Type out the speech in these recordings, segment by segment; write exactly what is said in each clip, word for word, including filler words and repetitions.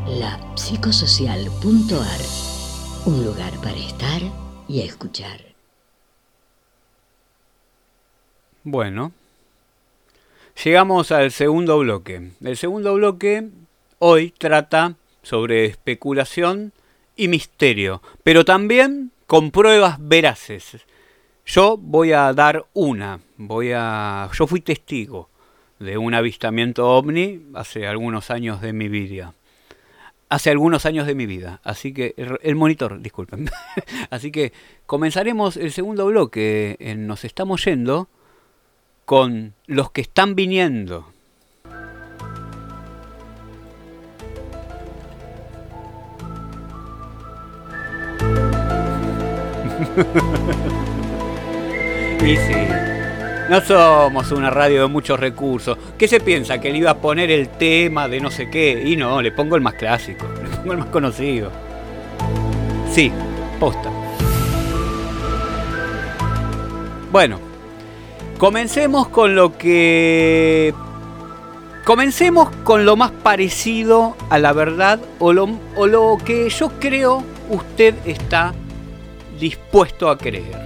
la psicosocial punto a r, un lugar para estar y escuchar. Bueno, llegamos al segundo bloque. El segundo bloque hoy trata sobre especulación y misterio, pero también con pruebas veraces. Yo voy a dar una, voy a, yo fui testigo de un avistamiento ovni hace algunos años de mi vida. Hace algunos años de mi vida, así que el monitor, disculpen. Así que comenzaremos el segundo bloque en Nos Estamos Yendo con los que están viniendo. Y sí, no somos una radio de muchos recursos. ¿Qué se piensa? ¿Que le iba a poner el tema de no sé qué? Y no, le pongo el más clásico, le pongo el más conocido. Sí, posta. Bueno, comencemos con lo que... Comencemos con lo más parecido a la verdad o lo, o lo que yo creo usted está dispuesto a creer.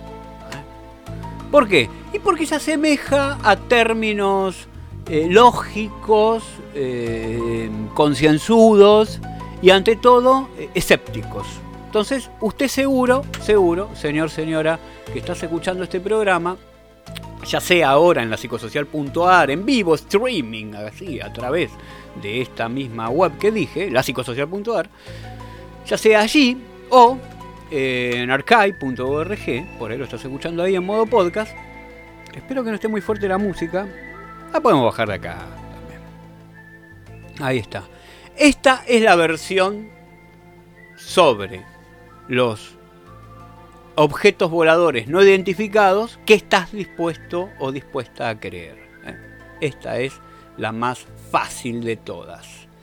¿Por qué? Y porque se asemeja a términos eh, lógicos, eh, concienzudos y ante todo eh, escépticos. Entonces, usted seguro, seguro, señor, señora, que estás escuchando este programa, ya sea ahora en la psicosocial punto a r, en vivo, streaming, así, a través de esta misma web que dije, la psicosocial punto a r, ya sea allí o en archive punto org, por ahí lo estás escuchando ahí en modo podcast. Espero que no esté muy fuerte la música. La podemos bajar de acá también. Ahí está. Esta es la versión sobre los objetos voladores no identificados que estás dispuesto o dispuesta a creer. Esta es la más fácil de todas.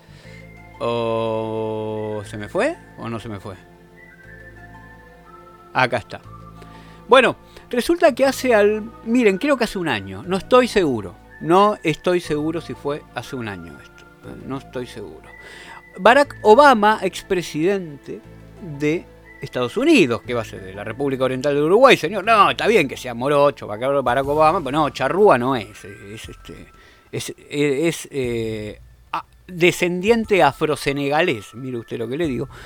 ¿O se me fue o no se me fue? Acá está. Bueno, resulta que hace al... Miren, creo que hace un año. No estoy seguro. No estoy seguro si fue hace un año esto. No estoy seguro. Barack Obama, expresidente de Estados Unidos, que va a ser de la República Oriental de Uruguay, señor. No, está bien que sea morocho, Barack Obama, pero no, charrúa no es. Es, este, es, es, es eh, descendiente afrosenegalés. Mire usted lo que le digo.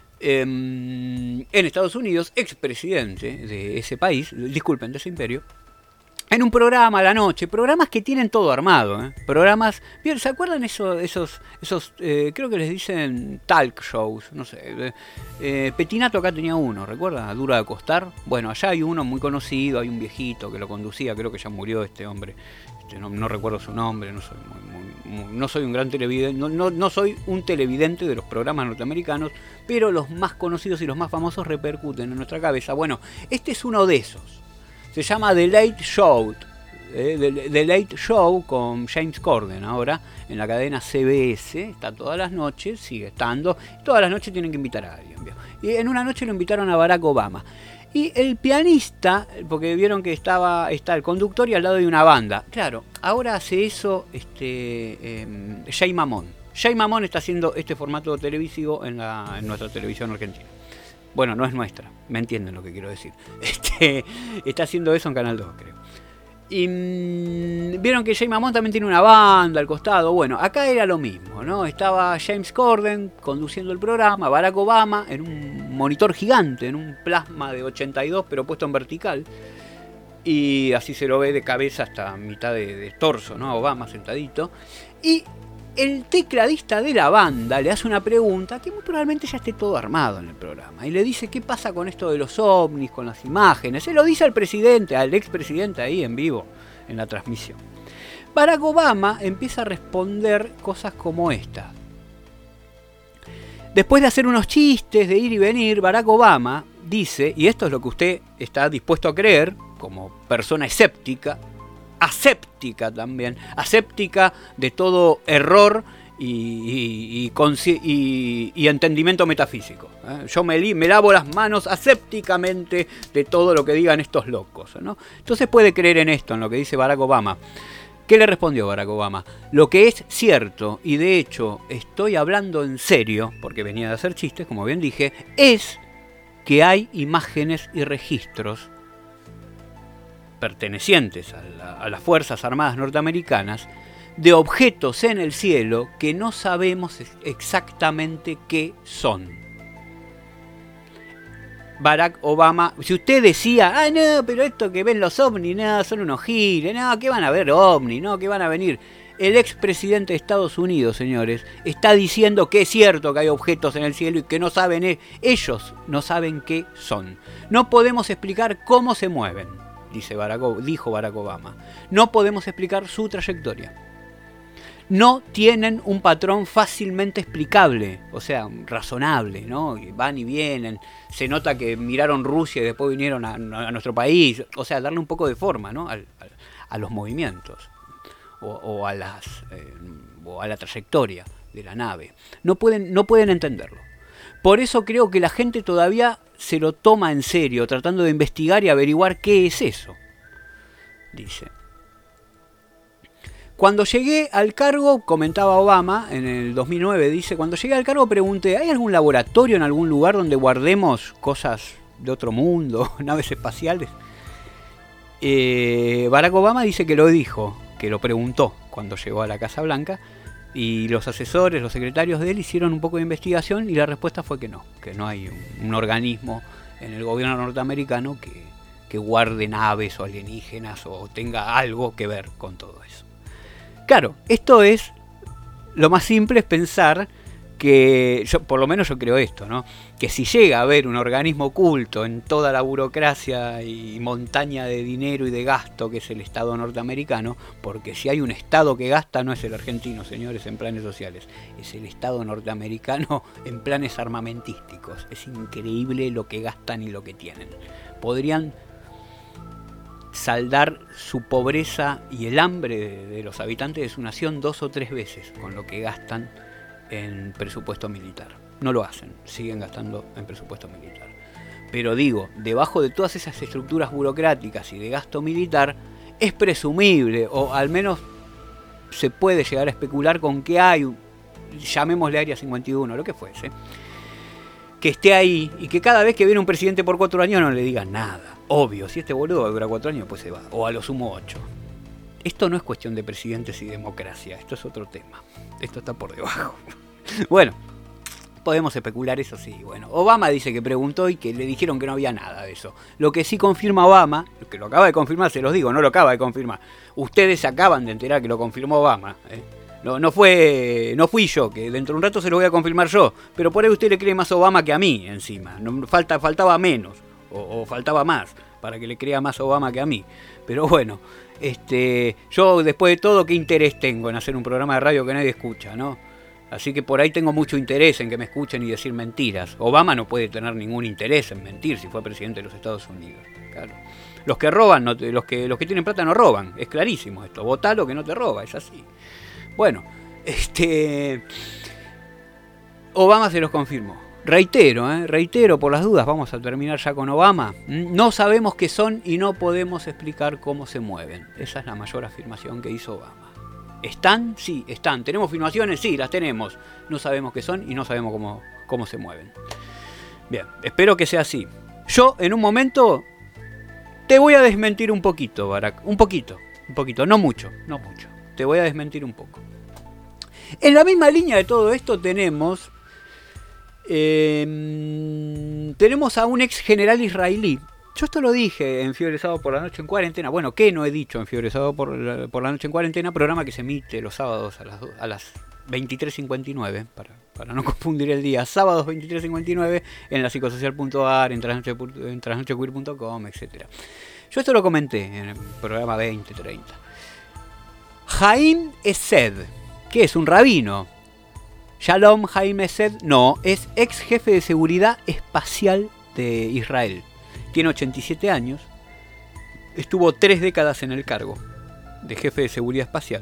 En Estados Unidos, expresidente de ese país, disculpen, de ese imperio, en un programa a la noche, programas que tienen todo armado, ¿eh? Programas, ¿se acuerdan eso, esos, esos eh, creo que les dicen talk shows, no sé, eh, Petinato acá tenía uno, ¿recuerda? Duro de acostar. Bueno, allá hay uno muy conocido, hay un viejito que lo conducía, creo que ya murió este hombre. No, no recuerdo su nombre, no soy, muy, muy, muy, no soy un gran televidente, no, no, no soy un televidente de los programas norteamericanos, pero los más conocidos y los más famosos repercuten en nuestra cabeza. Bueno, este es uno de esos. Se llama The Late Show, eh, The, The Late Show con James Corden ahora en la cadena C B S. Está todas las noches, sigue estando. Todas las noches tienen que invitar a alguien. ¿Vio? Y en una noche lo invitaron a Barack Obama. Y el pianista, porque vieron que estaba está el conductor y al lado de una banda. Claro, ahora hace eso este, eh, Jay Mamón. Jay Mamón está haciendo este formato televisivo en, la, en nuestra televisión argentina. Bueno, no es nuestra, me entienden lo que quiero decir. Este, está haciendo eso en Canal dos, creo. Y mmm, vieron que Jay Mamón también tiene una banda al costado. Bueno, acá era lo mismo, ¿no? Estaba James Corden conduciendo el programa, Barack Obama en un monitor gigante, en un plasma de ochenta y dos, pero puesto en vertical. Y así se lo ve de cabeza hasta mitad de, de torso, ¿no? Obama sentadito. Y el tecladista de la banda le hace una pregunta que muy probablemente ya esté todo armado en el programa. Y le dice, ¿qué pasa con esto de los ovnis, con las imágenes? Se lo dice al presidente, al expresidente ahí en vivo, en la transmisión. Barack Obama empieza a responder cosas como esta. Después de hacer unos chistes, de ir y venir, Barack Obama dice, y esto es lo que usted está dispuesto a creer, como persona escéptica, aséptica también, aséptica de todo error y, y, y, y, y entendimiento metafísico. ¿eh? Yo me, li, me lavo las manos asépticamente de todo lo que digan estos locos, ¿no? Entonces puede creer en esto, en lo que dice Barack Obama. ¿Qué le respondió Barack Obama? Lo que es cierto, y de hecho estoy hablando en serio, porque venía de hacer chistes, como bien dije, es que hay imágenes y registros pertenecientes a, la, a las Fuerzas Armadas norteamericanas de objetos en el cielo que no sabemos exactamente qué son. Barack Obama, si usted decía, ah, no, pero esto que ven los ovnis, no, son unos giles, no, que van a ver ovnis, no, que van a venir. El expresidente de Estados Unidos, señores, está diciendo que es cierto que hay objetos en el cielo y que no saben, ellos no saben qué son. No podemos explicar cómo se mueven, dice Barack, dijo Barack Obama. No podemos explicar su trayectoria. No tienen un patrón fácilmente explicable, o sea, razonable, ¿no? Van y vienen, se nota que miraron Rusia y después vinieron a, a nuestro país, o sea, darle un poco de forma, ¿no? Al, al, a los movimientos o, o, a las, eh, o a la trayectoria de la nave. No pueden, no pueden entenderlo. Por eso creo que la gente todavía se lo toma en serio, tratando de investigar y averiguar qué es eso, dice. Cuando llegué al cargo, comentaba Obama en el dos mil nueve, dice, cuando llegué al cargo pregunté, ¿hay algún laboratorio en algún lugar donde guardemos cosas de otro mundo, naves espaciales? Eh, Barack Obama dice que lo dijo, que lo preguntó cuando llegó a la Casa Blanca, y los asesores, los secretarios de él hicieron un poco de investigación y la respuesta fue que no, que no hay un, un organismo en el gobierno norteamericano que, que guarde naves o alienígenas o tenga algo que ver con todo eso. Claro, esto es, lo más simple es pensar que, yo, por lo menos yo creo esto, ¿no? Que si llega a haber un organismo oculto en toda la burocracia y montaña de dinero y de gasto que es el Estado norteamericano, porque si hay un Estado que gasta no es el argentino, señores, en planes sociales, es el Estado norteamericano en planes armamentísticos. Es increíble lo que gastan y lo que tienen. Podrían saldar su pobreza y el hambre de, de los habitantes de su nación dos o tres veces con lo que gastan en presupuesto militar. No lo hacen, siguen gastando en presupuesto militar. Pero digo, debajo de todas esas estructuras burocráticas y de gasto militar, es presumible, o al menos se puede llegar a especular con que hay, llamémosle Área cincuenta y uno, lo que fuese, que esté ahí y que cada vez que viene un presidente por cuatro años no le digan nada. Obvio, si este boludo dura cuatro años, pues se va. O a lo sumo ocho. Esto no es cuestión de presidentes y democracia. Esto es otro tema. Esto está por debajo. Bueno, podemos especular eso, sí. Bueno, Obama dice que preguntó y que le dijeron que no había nada de eso. Lo que sí confirma Obama, que lo acaba de confirmar, se los digo, no lo acaba de confirmar. Ustedes se acaban de enterar que lo confirmó Obama, ¿eh? No, no fue, no fui yo, que dentro de un rato se lo voy a confirmar yo. Pero por ahí usted le cree más a Obama que a mí, encima. No, falta, faltaba menos. O, o faltaba más para que le crea más a Obama que a mí. Pero bueno, este, yo después de todo, ¿qué interés tengo en hacer un programa de radio que nadie escucha, no? Así que por ahí tengo mucho interés en que me escuchen y decir mentiras. Obama no puede tener ningún interés en mentir si fue presidente de los Estados Unidos. Claro. Los que roban, no, los que los que tienen plata no roban. Es clarísimo esto. Votá lo que no te roba, es así. Bueno, este, Obama se los confirmó. Reitero, ¿eh? reitero por las dudas, vamos a terminar ya con Obama. No sabemos qué son y no podemos explicar cómo se mueven. Esa es la mayor afirmación que hizo Obama. ¿Están? Sí, están. ¿Tenemos filmaciones? Sí, las tenemos. No sabemos qué son y no sabemos cómo, cómo se mueven. Bien, espero que sea así. Yo, en un momento, te voy a desmentir un poquito, Barack. Un poquito, un poquito, no mucho, no mucho. Te voy a desmentir un poco. En la misma línea de todo esto tenemos... Eh, tenemos a un ex general israelí. Yo esto lo dije en Fiebre Sábado por la Noche en Cuarentena. Bueno, ¿qué no he dicho en Fiebre Sábado por la, por la Noche en Cuarentena? Programa que se emite los sábados a las, a las veintitrés cincuenta y nueve, para, para no confundir el día. Sábados veintitrés cincuenta y nueve en la psicosocial punto a r, en trasnoche queer punto com, etcétera. Yo esto lo comenté en el programa veinte treinta. Haim Esed, que es un rabino. Shalom Haim Esed, no, es ex jefe de seguridad espacial de Israel. Tiene ochenta y siete años, estuvo tres décadas en el cargo de jefe de seguridad espacial.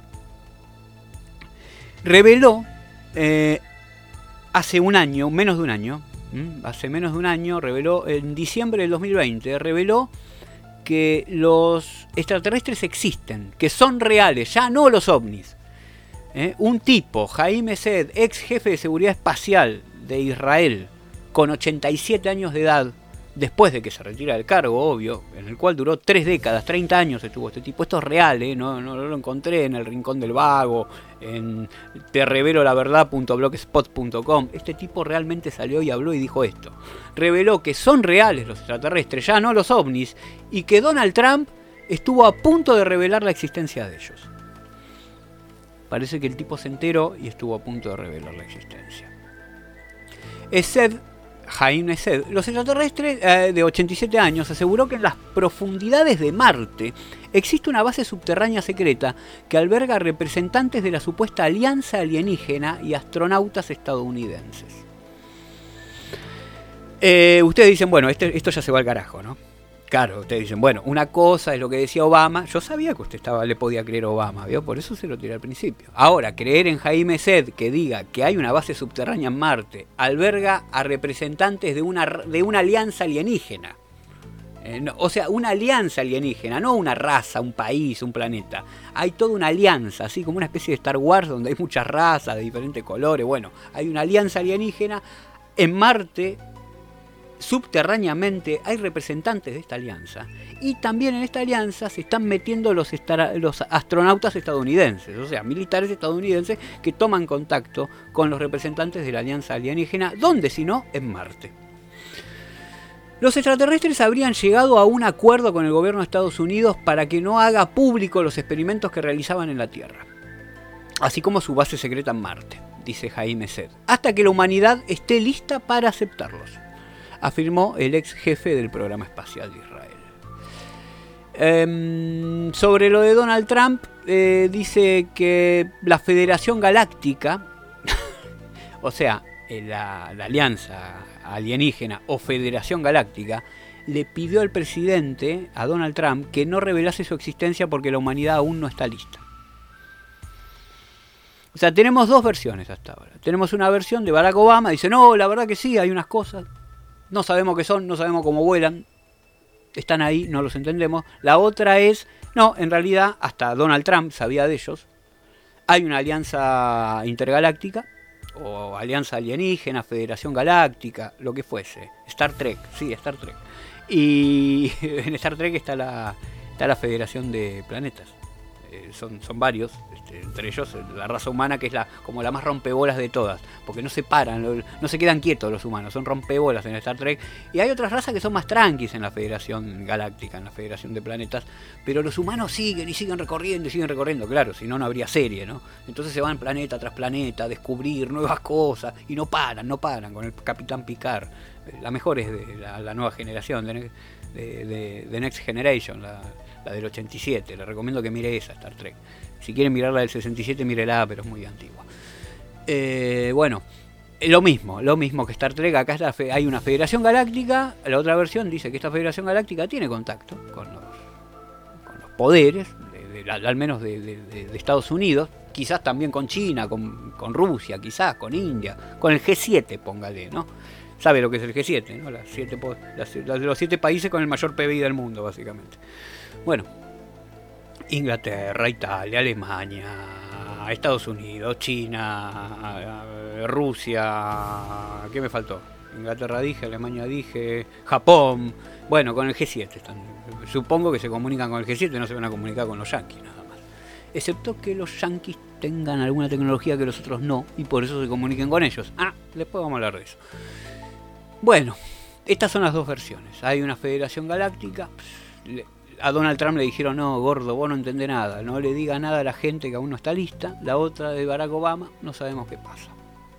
Reveló eh, hace un año, menos de un año, ¿m? hace menos de un año, reveló en diciembre del dos mil veinte, reveló que los extraterrestres existen, que son reales, ya no los ovnis. ¿Eh? Un tipo, Haim Esed, ex jefe de seguridad espacial de Israel, con ochenta y siete años de edad, después de que se retira del cargo, obvio, en el cual duró tres décadas, treinta años estuvo este tipo. Esto es real, ¿eh? no, no, no lo encontré en el Rincón del Vago, en te revelo la verdad punto blogspot punto com. Este tipo realmente salió y habló y dijo esto. Reveló que son reales los extraterrestres, ya no los ovnis, y que Donald Trump estuvo a punto de revelar la existencia de ellos. Parece que el tipo se enteró y estuvo a punto de revelar la existencia. Esed, Haim Esed, los extraterrestres eh, de ochenta y siete años, aseguró que en las profundidades de Marte existe una base subterránea secreta que alberga representantes de la supuesta alianza alienígena y astronautas estadounidenses. Eh, ustedes dicen, bueno, este, esto ya se va al carajo, ¿no? Claro, ustedes dicen, bueno, una cosa es lo que decía Obama. Yo sabía que usted estaba, le podía creer a Obama, ¿vio? Por eso se lo tiré al principio. Ahora, creer en Haim Esed, que diga que hay una base subterránea en Marte, alberga a representantes de una, de una alianza alienígena. Eh, no, o sea, una alianza alienígena, no una raza, un país, un planeta. Hay toda una alianza, así como una especie de Star Wars donde hay muchas razas de diferentes colores. Bueno, hay una alianza alienígena. En Marte, subterráneamente, hay representantes de esta alianza. Y también en esta alianza se están metiendo los, estar- los astronautas estadounidenses, o sea, militares estadounidenses que toman contacto con los representantes de la alianza alienígena. ¿Dónde si no? En Marte. Los extraterrestres habrían llegado a un acuerdo con el gobierno de Estados Unidos para que no haga público los experimentos que realizaban en la Tierra, así como su base secreta en Marte, dice Haim Esed, hasta que la humanidad esté lista para aceptarlos, afirmó el ex jefe del programa espacial de Israel. Eh, sobre lo de Donald Trump, eh, dice que la Federación Galáctica, o sea, la, la Alianza Alienígena o Federación Galáctica, le pidió al presidente, a Donald Trump, que no revelase su existencia porque la humanidad aún no está lista. O sea, tenemos dos versiones hasta ahora. Tenemos una versión de Barack Obama, dice, no, la verdad que sí, hay unas cosas. No sabemos qué son, no sabemos cómo vuelan, están ahí, no los entendemos. La otra es, no, en realidad hasta Donald Trump sabía de ellos. Hay una alianza intergaláctica, o alianza alienígena, Federación Galáctica, lo que fuese. Star Trek, sí, Star Trek. Y en Star Trek está la, está la Federación de Planetas. Eh, son, son varios, este, entre ellos la raza humana, que es la como la más rompebolas de todas, porque no se paran, no, no se quedan quietos los humanos, son rompebolas en Star Trek. Y hay otras razas que son más tranquis en la Federación Galáctica, en la Federación de Planetas, pero los humanos siguen y siguen recorriendo y siguen recorriendo, claro, si no, no habría serie, ¿no? Entonces se van planeta tras planeta a descubrir nuevas cosas y no paran, no paran con el Capitán Picard. La mejor es de la, la nueva generación, de, de, de, de Next Generation, la la del ochenta y siete, le recomiendo que mire esa, Star Trek. Si quieren mirar la del sesenta y siete, mírela, pero es muy antigua. Eh, bueno, lo mismo, lo mismo que Star Trek. Acá está, hay una Federación Galáctica, la otra versión dice que esta Federación Galáctica tiene contacto con los, con los poderes, de, de, al menos de, de, de Estados Unidos, quizás también con China, con, con Rusia, quizás con India, con el G siete, póngale, ¿no? Sabe lo que es el G siete, ¿no? Las siete, las, los siete países con el mayor P B I del mundo, básicamente. Bueno, Inglaterra, Italia, Alemania, Estados Unidos, China, Rusia, ¿qué me faltó? Inglaterra dije, Alemania dije, Japón, bueno, con el G siete están. Supongo que se comunican con el G siete, no se van a comunicar con los yanquis nada más. Excepto que los yanquis tengan alguna tecnología que los otros no, y por eso se comuniquen con ellos. Ah, después vamos a hablar de eso. Bueno, estas son las dos versiones. Hay una Federación Galáctica. A Donald Trump le dijeron, no, gordo, vos no entendés nada, no le diga nada a la gente que aún no está lista. La otra de Barack Obama, no sabemos qué pasa.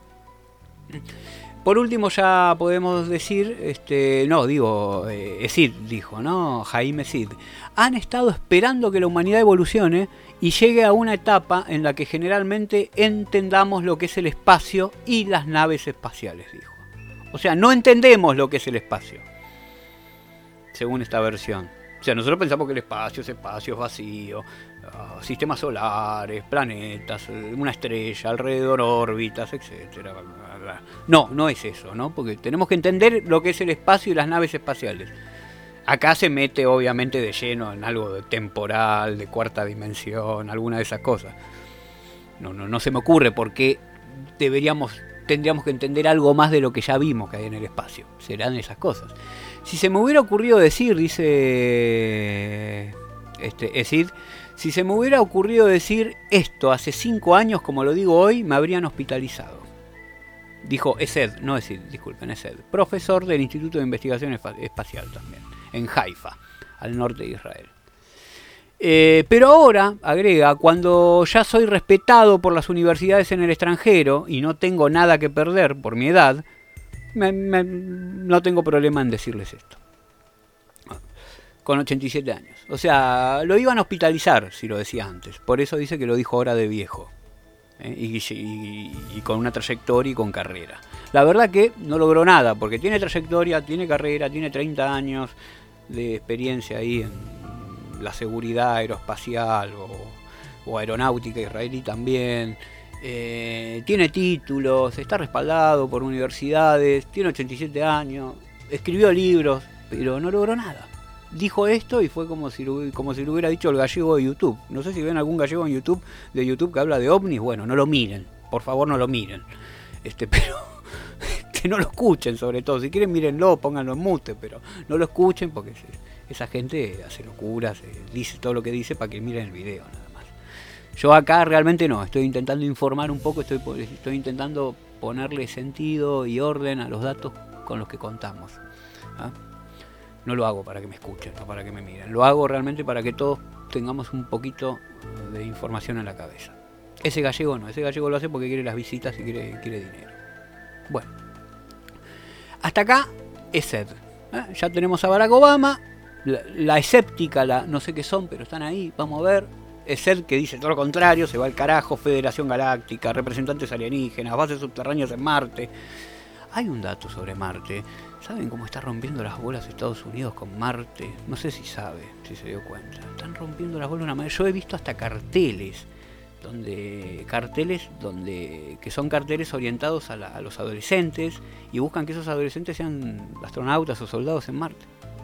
Por último ya podemos decir, este, no, digo, eh, Esed dijo, ¿no? Haim Esed. Han estado esperando que la humanidad evolucione y llegue a una etapa en la que generalmente entendamos lo que es el espacio y las naves espaciales, dijo. O sea, no entendemos lo que es el espacio, según esta versión. O sea, nosotros pensamos que el espacio es espacio vacío, uh, sistemas solares, planetas, una estrella, alrededor órbitas, etcétera. No, no es eso, ¿no? Porque tenemos que entender lo que es el espacio y las naves espaciales. Acá se mete obviamente de lleno en algo de temporal, de cuarta dimensión, alguna de esas cosas. No, no, no se me ocurre por qué deberíamos, tendríamos que entender algo más de lo que ya vimos que hay en el espacio. Serán esas cosas. Si se me hubiera ocurrido decir, dice este, Esid, si se me hubiera ocurrido decir esto hace cinco años, como lo digo hoy, me habrían hospitalizado. Dijo Esed, no Esid, disculpen, Esed, profesor del Instituto de Investigación Espacial también, en Haifa, al norte de Israel. Eh, pero ahora, agrega, cuando ya soy respetado por las universidades en el extranjero y no tengo nada que perder por mi edad, me, me, no tengo problema en decirles esto. Con ochenta y siete años. O sea, lo iban a hospitalizar, si lo decía antes. Por eso dice que lo dijo ahora de viejo. ¿eh? Y, y, y con una trayectoria y con carrera. La verdad que no logró nada, porque tiene trayectoria, tiene carrera, tiene treinta años de experiencia ahí en la seguridad aeroespacial o, o aeronáutica israelí también. Eh, tiene títulos, está respaldado por universidades, tiene ochenta y siete años, escribió libros, pero no logró nada. Dijo esto y fue como si, como si lo hubiera dicho el gallego de YouTube. No sé si ven algún gallego en YouTube de YouTube que habla de ovnis. Bueno, no lo miren, por favor no lo miren. Este, pero que no lo escuchen, sobre todo. Si quieren mírenlo, pónganlo en mute, pero no lo escuchen porque se, esa gente hace locuras, dice todo lo que dice para que miren el video nada más. Yo acá realmente no, estoy intentando informar un poco, estoy, estoy intentando ponerle sentido y orden a los datos con los que contamos. ¿Ah? No lo hago para que me escuchen, no para que me miren. Lo hago realmente para que todos tengamos un poquito de información en la cabeza. Ese gallego no, ese gallego lo hace porque quiere las visitas y quiere, quiere dinero. Bueno, hasta acá Esed. ¿eh? Ya tenemos a Barack Obama, la, la escéptica, la no sé qué son, pero están ahí, vamos a ver. Esed que dice todo lo contrario, se va al carajo, Federación Galáctica, representantes alienígenas, bases subterráneas en Marte. Hay un dato sobre Marte. ¿Saben cómo está rompiendo las bolas Estados Unidos con Marte? No sé si sabe, si se dio cuenta. Están rompiendo las bolas de una manera. Yo he visto hasta carteles, donde carteles donde que son carteles orientados a, la, a los adolescentes y buscan que esos adolescentes sean astronautas o soldados en Marte.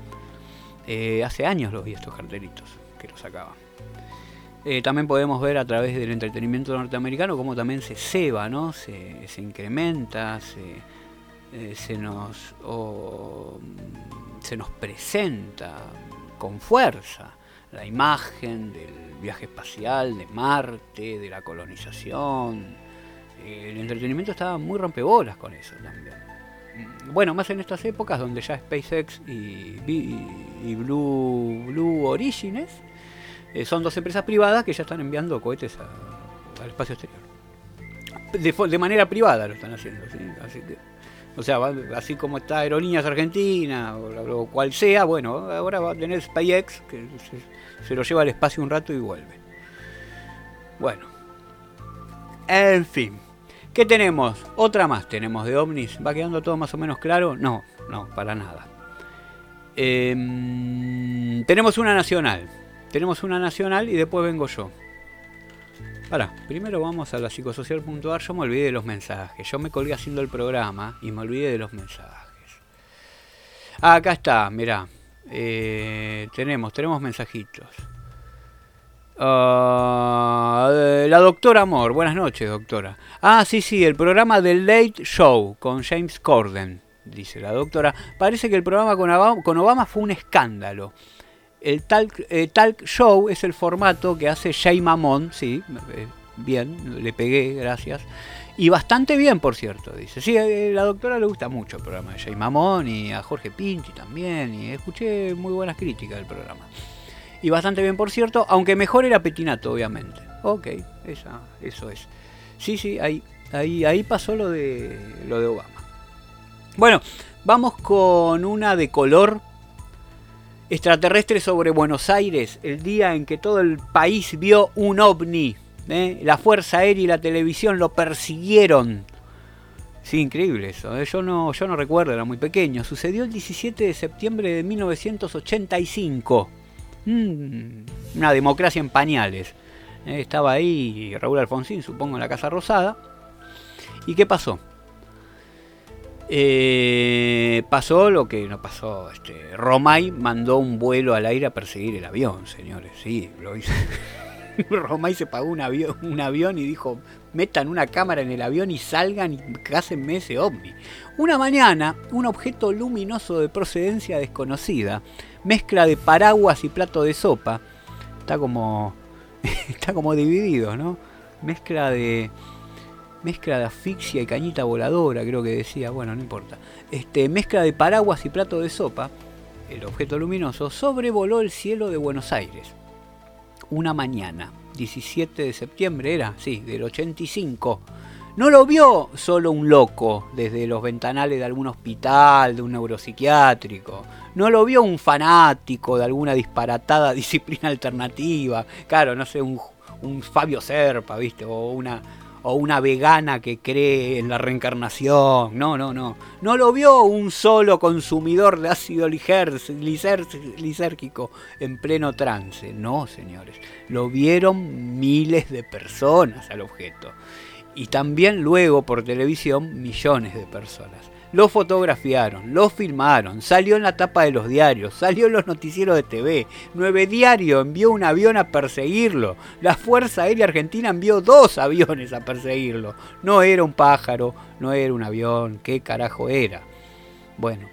Eh, hace años los vi estos cartelitos que los sacaban. Eh, también podemos ver a través del entretenimiento norteamericano cómo también se ceba, ¿no? Se, se incrementa, se... Eh, se nos oh, se nos presenta con fuerza la imagen del viaje espacial, de Marte, de la colonización. Eh, el entretenimiento estaba muy rompebolas con eso también. Bueno, más en estas épocas donde ya SpaceX y, y, y Blue, Blue Origins eh, son dos empresas privadas que ya están enviando cohetes a, al espacio exterior. De, de manera privada lo están haciendo, ¿sí? Así que o sea, así como está Aerolíneas Argentina o lo cual sea, bueno, ahora va a tener SpaceX que se, se lo lleva al espacio un rato y vuelve. Bueno, en fin, ¿qué tenemos? Otra más tenemos de ovnis. ¿Va quedando todo más o menos claro? No, no, para nada. Eh, tenemos una nacional. Tenemos una nacional y después vengo yo. Ahora, primero vamos a la psicosocial punto a r. Yo me olvidé de los mensajes. Yo me colgué haciendo el programa y me olvidé de los mensajes. Ah, acá está, mirá. Eh, tenemos, tenemos mensajitos. Uh, la doctora Amor. Buenas noches, doctora. Ah, sí, sí, el programa del Late Show con James Corden, dice la doctora. Parece que el programa con Obama, con Obama fue un escándalo. El talk, eh, talk show es el formato que hace Jay Mamón, sí, eh, bien, le pegué, gracias. Y bastante bien, por cierto, dice. Sí, a la doctora le gusta mucho el programa de Jay Mamón y a Jorge Pinchi también. Y escuché muy buenas críticas del programa. Y bastante bien, por cierto, aunque mejor era Petinato, obviamente. Ok, esa, eso es. Sí, sí, ahí, ahí, ahí pasó lo de, lo de Obama. Bueno, vamos con una de color. Extraterrestre sobre Buenos Aires, el día en que todo el país vio un ovni. ¿eh? La Fuerza Aérea y la televisión lo persiguieron. Sí, increíble eso. ¿eh? Yo no, yo no recuerdo, era muy pequeño. Sucedió el diecisiete de septiembre de mil novecientos ochenta y cinco. Mm, una democracia en pañales. ¿eh? Estaba ahí Raúl Alfonsín, supongo, en la Casa Rosada. ¿Y qué pasó? Eh, pasó lo que no pasó. Este, Romay mandó un vuelo al aire a perseguir el avión, señores. Sí, lo hizo. Romay se pagó un avión, un avión y dijo: metan una cámara en el avión y salgan y cásenme ese ovni. Una mañana, un objeto luminoso de procedencia desconocida, mezcla de paraguas y plato de sopa, está como está como dividido, ¿no? Mezcla de mezcla de asfixia y cañita voladora, creo que decía, bueno, no importa. Este, mezcla de paraguas y plato de sopa, el objeto luminoso sobrevoló el cielo de Buenos Aires. Una mañana, diecisiete de septiembre era, sí, del ochenta y cinco. No lo vio solo un loco desde los ventanales de algún hospital, de un neuropsiquiátrico. No lo vio un fanático de alguna disparatada disciplina alternativa. Claro, no sé, un, un Fabio Serpa, ¿viste? O una, o una vegana que cree en la reencarnación. No, no, no. No lo vio un solo consumidor de ácido lisérgico en pleno trance. No, señores. Lo vieron miles de personas al objeto. Y también luego por televisión millones de personas. Lo fotografiaron, lo filmaron, salió en la tapa de los diarios, salió en los noticieros de T V. Nueve Diario envió un avión a perseguirlo. La Fuerza Aérea Argentina envió dos aviones a perseguirlo. No era un pájaro, no era un avión, ¿qué carajo era? Bueno,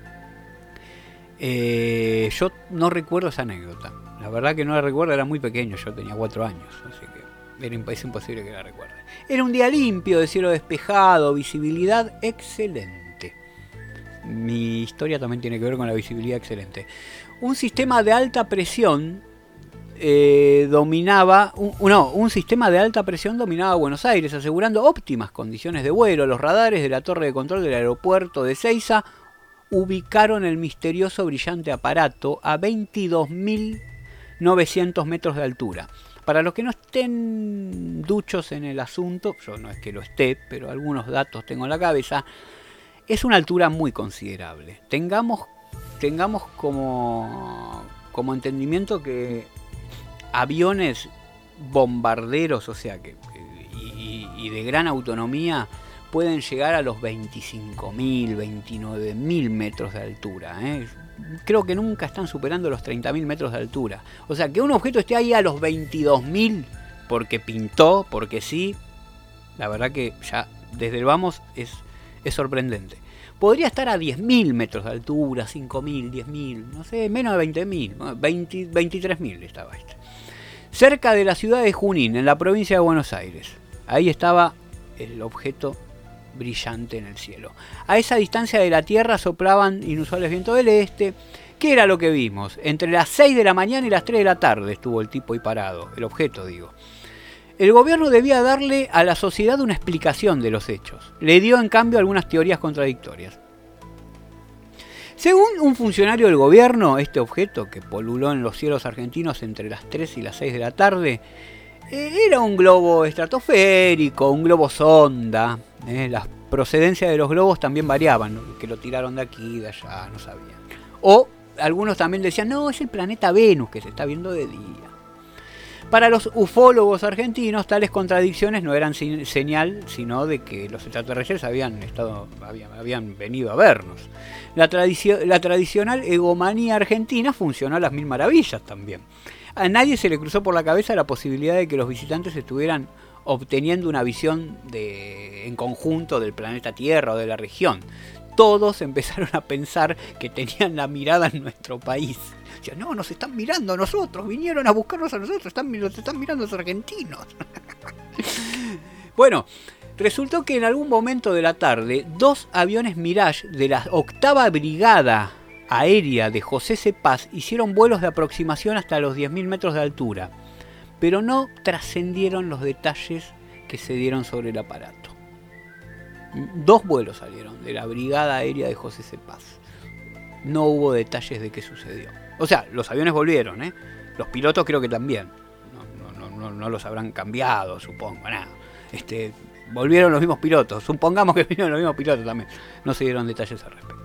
eh, yo no recuerdo esa anécdota. La verdad que no la recuerdo, era muy pequeño, yo tenía cuatro años, así que era imposible que la recuerde. Era un día limpio, de cielo despejado, visibilidad excelente. Mi historia también tiene que ver con la visibilidad excelente. Un sistema de alta presión eh, dominaba, un, no, un sistema de alta presión dominaba Buenos Aires, asegurando óptimas condiciones de vuelo. Los radares de la torre de control del aeropuerto de Ezeiza ubicaron el misterioso brillante aparato a veintidós mil novecientos metros de altura. Para los que no estén duchos en el asunto, yo no es que lo esté, pero algunos datos tengo en la cabeza, es una altura muy considerable. Tengamos, tengamos como, como entendimiento que aviones bombarderos, o sea, que, y, y de gran autonomía, pueden llegar a los veinticinco mil, veintinueve mil metros de altura, ¿eh? Creo que nunca están superando los treinta mil metros de altura. O sea, que un objeto esté ahí a los veintidós mil porque pintó, porque sí, la verdad que ya desde el vamos es, es sorprendente. Podría estar a diez mil metros de altura, cinco mil, diez mil, no sé, menos de veinte mil, veintitrés mil estaba este. Cerca de la ciudad de Junín, en la provincia de Buenos Aires. Ahí estaba el objeto brillante en el cielo. A esa distancia de la Tierra soplaban inusuales vientos del este. ¿Qué era lo que vimos? Entre las seis de la mañana y las tres de la tarde estuvo el tipo ahí parado, el objeto digo. El gobierno debía darle a la sociedad una explicación de los hechos. Le dio en cambio algunas teorías contradictorias. Según un funcionario del gobierno, este objeto que poluló en los cielos argentinos entre las tres y las seis de la tarde era un globo estratosférico, un globo sonda. Eh, las procedencias de los globos también variaban, ¿no? Que lo tiraron de aquí, de allá, no sabían. O algunos también decían, no, es el planeta Venus que se está viendo de día. Para los ufólogos argentinos, tales contradicciones no eran sin, señal, sino de que los extraterrestres habían, estado, habían, habían venido a vernos. La, tradicio, la tradicional egomanía argentina funcionó a las mil maravillas también. A nadie se le cruzó por la cabeza la posibilidad de que los visitantes estuvieran obteniendo una visión de, en conjunto del planeta Tierra o de la región. Todos empezaron a pensar que tenían la mirada en nuestro país. O sea, no, nos están mirando a nosotros, vinieron a buscarnos a nosotros, están, nos están mirando a los argentinos. Bueno, resultó que en algún momento de la tarde, dos aviones Mirage de la octava brigada aérea de José C. Paz hicieron vuelos de aproximación hasta los diez mil metros de altura, pero no trascendieron los detalles que se dieron sobre el aparato. Dos vuelos salieron de la brigada aérea de José C. Paz. No hubo detalles de qué sucedió. O sea, los aviones volvieron, ¿eh? Los pilotos creo que también. No, no, no, no los habrán cambiado, supongo. Nada. Este, volvieron los mismos pilotos. Supongamos que vinieron los mismos pilotos también. No se dieron detalles al respecto.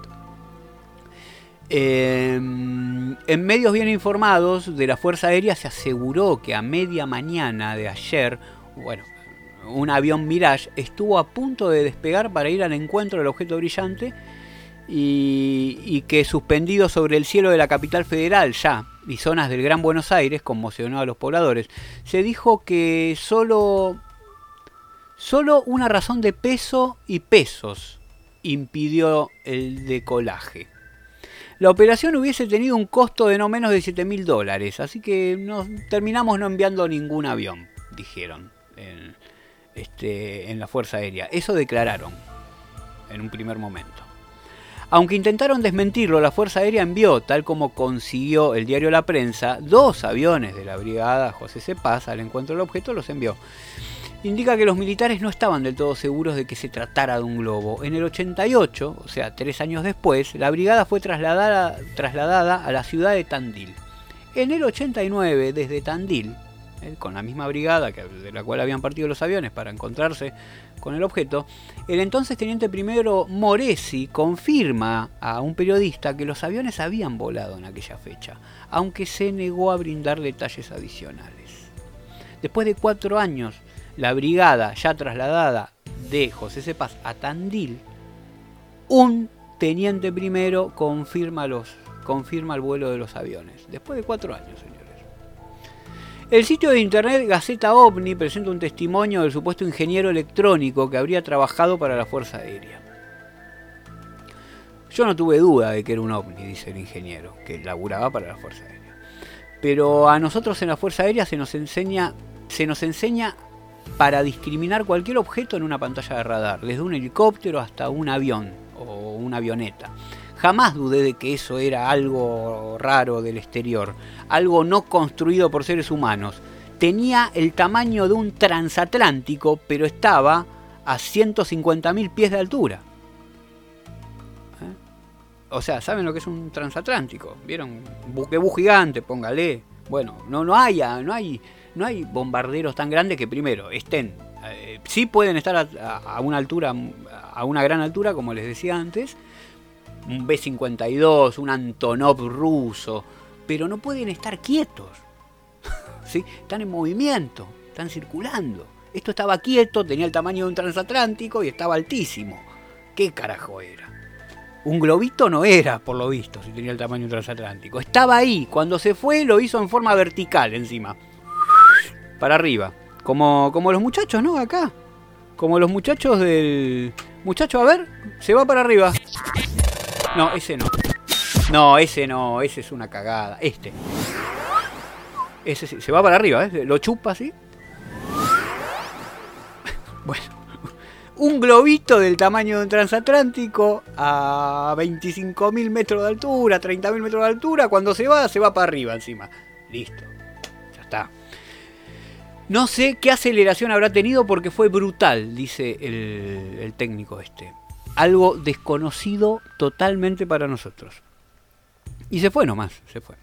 Eh, en medios bien informados de la Fuerza Aérea se aseguró que a media mañana de ayer, bueno, un avión Mirage, estuvo a punto de despegar para ir al encuentro del objeto brillante y, y que suspendido sobre el cielo de la capital federal ya y zonas del Gran Buenos Aires conmocionó a los pobladores. Se dijo que solo, solo una razón de peso y pesos impidió el decolaje. La operación hubiese tenido un costo de no menos de siete mil dólares, así que nos terminamos no enviando ningún avión, dijeron en, este, en la Fuerza Aérea. Eso declararon en un primer momento. Aunque intentaron desmentirlo, la Fuerza Aérea envió, tal como consiguió el diario La Prensa, dos aviones de la brigada José C. Paz al encuentro del objeto, los envió. Indica que los militares no estaban del todo seguros de que se tratara de un globo. En el ochenta y ocho, o sea, tres años después, la brigada fue trasladada, trasladada a la ciudad de Tandil. En el ochenta y nueve, desde Tandil, eh, con la misma brigada que, de la cual habían partido los aviones para encontrarse con el objeto, el entonces teniente primero Moresi confirma a un periodista que los aviones habían volado en aquella fecha, aunque se negó a brindar detalles adicionales. Después de cuatro años, la brigada ya trasladada de José C. Paz a Tandil, un teniente primero confirma, los, confirma el vuelo de los aviones. Después de cuatro años, señores. El sitio de internet Gaceta OVNI presenta un testimonio del supuesto ingeniero electrónico que habría trabajado para la Fuerza Aérea. Yo no tuve duda de que era un OVNI, dice el ingeniero, que laburaba para la Fuerza Aérea. Pero a nosotros en la Fuerza Aérea se nos enseña, se nos enseña para discriminar cualquier objeto en una pantalla de radar, desde un helicóptero hasta un avión o una avioneta. Jamás dudé de que eso era algo raro del exterior, algo no construido por seres humanos. Tenía el tamaño de un transatlántico, pero estaba a ciento cincuenta mil pies de altura. ¿Eh? O sea, ¿saben lo que es un transatlántico? ¿Vieron? Buquebú gigante, póngale. Bueno, no, no hay, no hay... No hay bombarderos tan grandes que primero estén, eh, sí pueden estar a, a una altura, a una gran altura, como les decía antes, un B cincuenta y dos, un Antonov ruso, pero no pueden estar quietos, ¿sí? Están en movimiento, están circulando. Esto estaba quieto, tenía el tamaño de un transatlántico y estaba altísimo. ¿Qué carajo era? Un globito no era, por lo visto, si tenía el tamaño de un transatlántico. Estaba ahí, cuando se fue lo hizo en forma vertical encima. Para arriba, como, como los muchachos, ¿no? Acá, como los muchachos del... Muchacho, a ver, se va para arriba. No, ese no. No, ese no, ese es una cagada. Este. Ese sí, se va para arriba, ¿eh? Lo chupa así. Bueno, un globito del tamaño de un transatlántico a veinticinco mil metros de altura, treinta mil metros de altura. Cuando se va, se va para arriba encima. Listo, ya está. No sé qué aceleración habrá tenido porque fue brutal, dice el, el técnico este. Algo desconocido totalmente para nosotros. Y se fue nomás, se fue.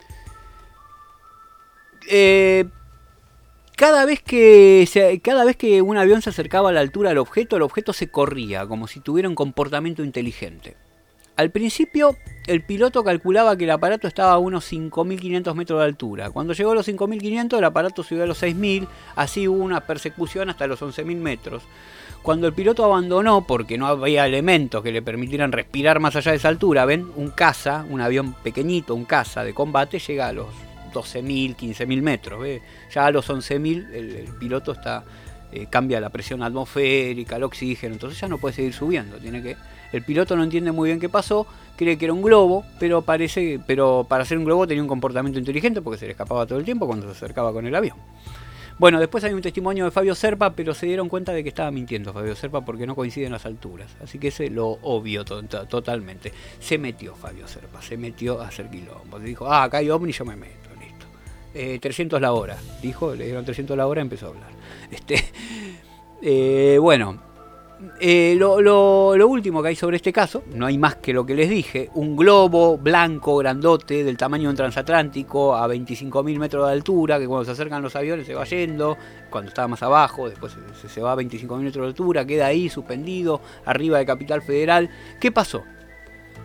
Eh, cada vez que se, cada vez que un avión se acercaba a la altura del objeto, el objeto se corría, como si tuviera un comportamiento inteligente. Al principio, el piloto calculaba que el aparato estaba a unos cinco mil quinientos metros de altura. Cuando llegó a los cinco mil quinientos, el aparato subió a los seis mil, así hubo una persecución hasta los once mil metros. Cuando el piloto abandonó, porque no había elementos que le permitieran respirar más allá de esa altura, ven, un caza, un avión pequeñito, un caza de combate, llega a los doce mil, quince mil metros. ¿Ve? Ya a los once mil el, el piloto está, eh, cambia la presión atmosférica, el oxígeno, entonces ya no puede seguir subiendo, tiene que... El piloto no entiende muy bien qué pasó, cree que era un globo, pero parece, pero para ser un globo tenía un comportamiento inteligente porque se le escapaba todo el tiempo cuando se acercaba con el avión. Bueno, después hay un testimonio de Fabio Serpa, pero se dieron cuenta de que estaba mintiendo Fabio Serpa porque no coinciden las alturas. Así que ese lo obvio to to totalmente. Se metió Fabio Serpa, se metió a hacer quilombo. Dijo, ah, acá hay ovni, yo me meto, listo. Eh, trescientos la hora, dijo, le dieron trescientos la hora y empezó a hablar. Este, eh, bueno... Eh, lo, lo, lo último que hay sobre este caso, no hay más que lo que les dije, un globo blanco grandote del tamaño de un transatlántico a veinticinco mil metros de altura, que cuando se acercan los aviones se va yendo, cuando estaba más abajo, después se, se va a veinticinco mil metros de altura, queda ahí suspendido, arriba de Capital Federal. ¿Qué pasó?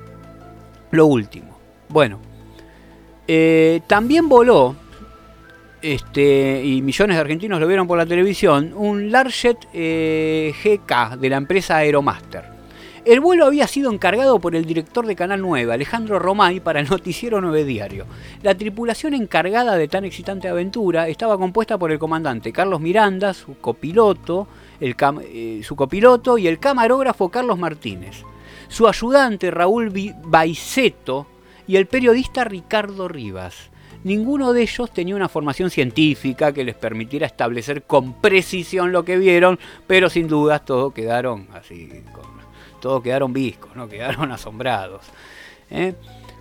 Lo último. Bueno, eh, también voló este, y millones de argentinos lo vieron por la televisión, un Larsjet eh, G K de la empresa Aeromaster. El vuelo había sido encargado por el director de Canal nueve, Alejandro Romay, para el noticiero nueve Diario. La tripulación encargada de tan excitante aventura estaba compuesta por el comandante Carlos Miranda, su copiloto, el cam eh, su copiloto y el camarógrafo Carlos Martínez, su ayudante Raúl Baiceto y el periodista Ricardo Rivas. Ninguno de ellos tenía una formación científica que les permitiera establecer con precisión lo que vieron, pero sin dudas todos quedaron así, con, todos quedaron viscos, ¿no? Quedaron asombrados. ¿Eh?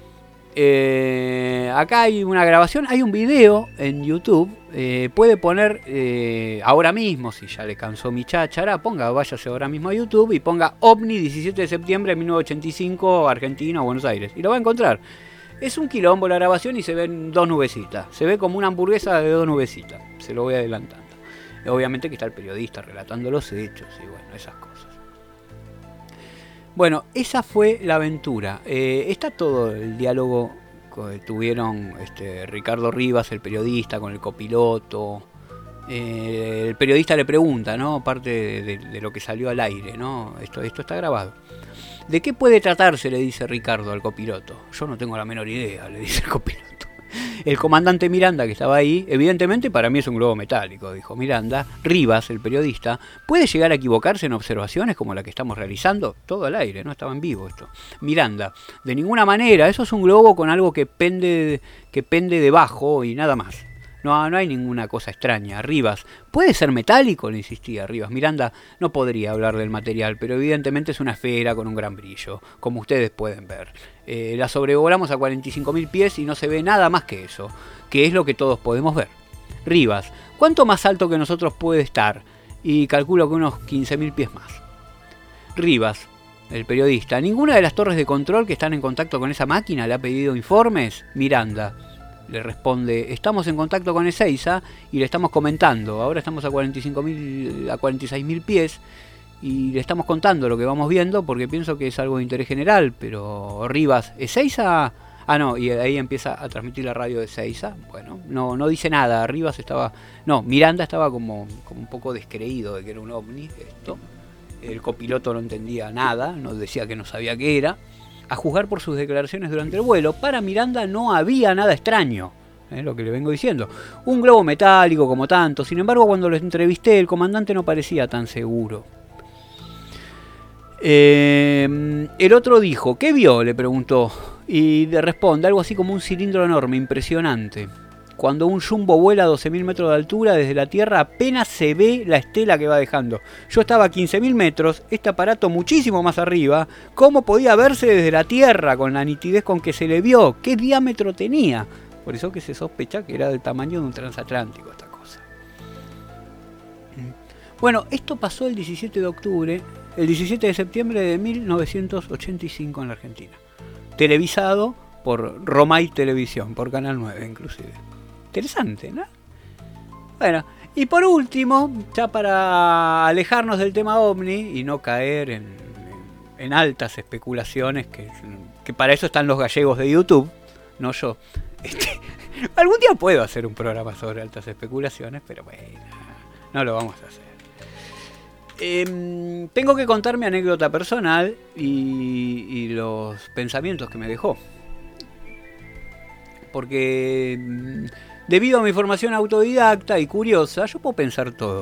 Eh, acá hay una grabación, hay un video en YouTube, eh, puede poner eh, ahora mismo, si ya le cansó mi cháchara, ponga, váyase ahora mismo a YouTube y ponga OVNI diecisiete de septiembre de mil novecientos ochenta y cinco, Argentina, Buenos Aires, y lo va a encontrar. Es un quilombo la grabación y se ven dos nubecitas. Se ve como una hamburguesa de dos nubecitas. Se lo voy adelantando. Obviamente que está el periodista relatando los hechos y bueno, esas cosas. Bueno, esa fue la aventura. Eh, está todo el diálogo que tuvieron este, Ricardo Rivas, el periodista, con el copiloto. Eh, el periodista le pregunta, ¿no? Parte de, de, de lo que salió al aire, ¿no? Esto, esto está grabado. ¿De qué puede tratarse?, le dice Ricardo al copiloto. Yo no tengo la menor idea, le dice el copiloto. El comandante Miranda, que estaba ahí, evidentemente para mí es un globo metálico, dijo Miranda. Rivas, el periodista, ¿puede llegar a equivocarse en observaciones como la que estamos realizando? Todo al aire, ¿no? Estaba en vivo esto. Miranda, de ninguna manera, eso es un globo con algo que pende, que pende debajo y nada más. No, no hay ninguna cosa extraña. Rivas, ¿puede ser metálico?, le insistía Rivas. Miranda no podría hablar del material, pero evidentemente es una esfera con un gran brillo, como ustedes pueden ver. Eh, la sobrevolamos a cuarenta y cinco mil pies y no se ve nada más que eso, que es lo que todos podemos ver. Rivas, ¿cuánto más alto que nosotros puede estar? Y calculo que unos quince mil pies más. Rivas, el periodista, ¿ninguna de las torres de control que están en contacto con esa máquina le ha pedido informes? Miranda le responde, estamos en contacto con Ezeiza y le estamos comentando, ahora estamos a cuarenta y cinco mil, a cuarenta y seis mil pies y le estamos contando lo que vamos viendo porque pienso que es algo de interés general, pero Rivas, ¿Ezeiza? Ah, no, y ahí empieza a transmitir la radio de Ezeiza. Bueno, no, no dice nada, Rivas estaba, no, Miranda estaba como, como un poco descreído de que era un ovni esto, el copiloto no entendía nada, no decía que no sabía qué era. A juzgar por sus declaraciones durante el vuelo, para Miranda no había nada extraño, es lo que le vengo diciendo. Un globo metálico como tanto, sin embargo cuando lo entrevisté el comandante no parecía tan seguro. Eh, el otro dijo, ¿qué vio?, le preguntó, y le responde algo así como un cilindro enorme, impresionante. Cuando un jumbo vuela a doce mil metros de altura desde la Tierra apenas se ve la estela que va dejando. Yo estaba a quince mil metros, este aparato muchísimo más arriba. ¿Cómo podía verse desde la Tierra con la nitidez con que se le vio? ¿Qué diámetro tenía? Por eso que se sospecha que era del tamaño de un transatlántico esta cosa. Bueno, esto pasó el diecisiete de octubre, el diecisiete de septiembre de mil novecientos ochenta y cinco en la Argentina. Televisado por Romay Televisión, por Canal nueve inclusive. Interesante, ¿no? Bueno, y por último, ya para alejarnos del tema OVNI y no caer en, en, en altas especulaciones, que, que para eso están los gallegos de YouTube, no yo. Este, algún día puedo hacer un programa sobre altas especulaciones, pero bueno, no lo vamos a hacer. Eh, tengo que contar mi anécdota personal y, y los pensamientos que me dejó. Porque debido a mi formación autodidacta y curiosa, yo puedo pensar todo.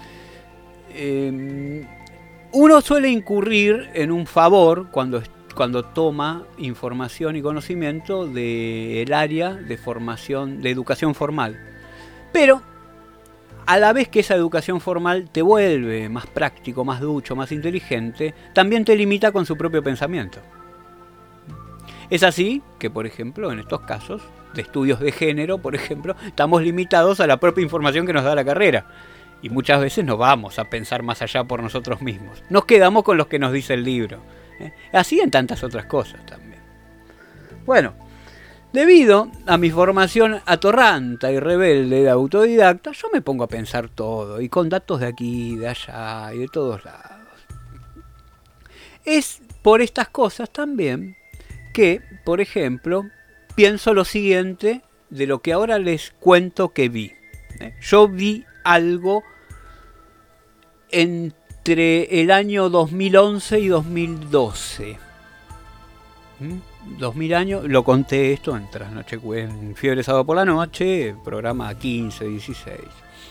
Eh, uno suele incurrir en un favor cuando, cuando toma información y conocimiento del área de formación, de educación formal. Pero a la vez que esa educación formal te vuelve más práctico, más ducho, más inteligente, también te limita con su propio pensamiento. Es así que, por ejemplo, en estos casos de estudios de género, por ejemplo, estamos limitados a la propia información que nos da la carrera. Y muchas veces no vamos a pensar más allá por nosotros mismos. Nos quedamos con lo que nos dice el libro. ¿eh? Así en tantas otras cosas también. Bueno, debido a mi formación atorranta y rebelde de autodidacta, yo me pongo a pensar todo, y con datos de aquí, de allá y de todos lados. Es por estas cosas también que, por ejemplo, pienso lo siguiente de lo que ahora les cuento que vi. ¿eh? Yo vi algo entre el año dos mil once y dos mil doce. ¿Mm? dos mil años, lo conté esto en Trasnoche, en Fiebre Sábado por la Noche, programa quince, dieciséis.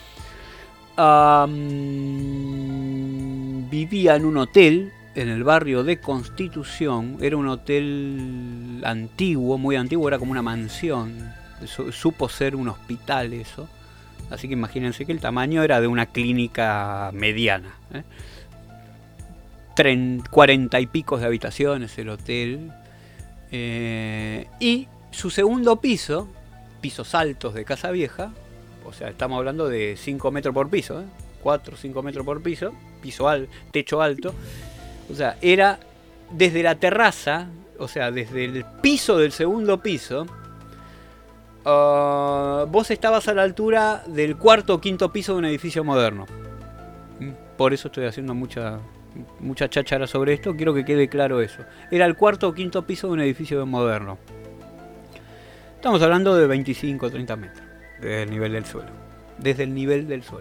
Um, vivía en un hotel en el barrio de Constitución. Era un hotel antiguo, muy antiguo, era como una mansión. Supo ser un hospital eso. Así que imagínense que el tamaño era de una clínica mediana, ¿eh? cuarenta y pico de habitaciones el hotel. Eh, y su segundo piso, pisos altos de casa vieja, o sea, estamos hablando de cinco metros por piso, ¿eh? cuatro o cinco metros por piso, piso al, techo alto. O sea, era desde la terraza, o sea, desde el piso del segundo piso, uh, vos estabas a la altura del cuarto o quinto piso de un edificio moderno. Por eso estoy haciendo mucha, mucha cháchara sobre esto, quiero que quede claro eso. Era el cuarto o quinto piso de un edificio moderno. Estamos hablando de veinticinco o treinta metros desde el nivel del suelo. Desde el nivel del suelo.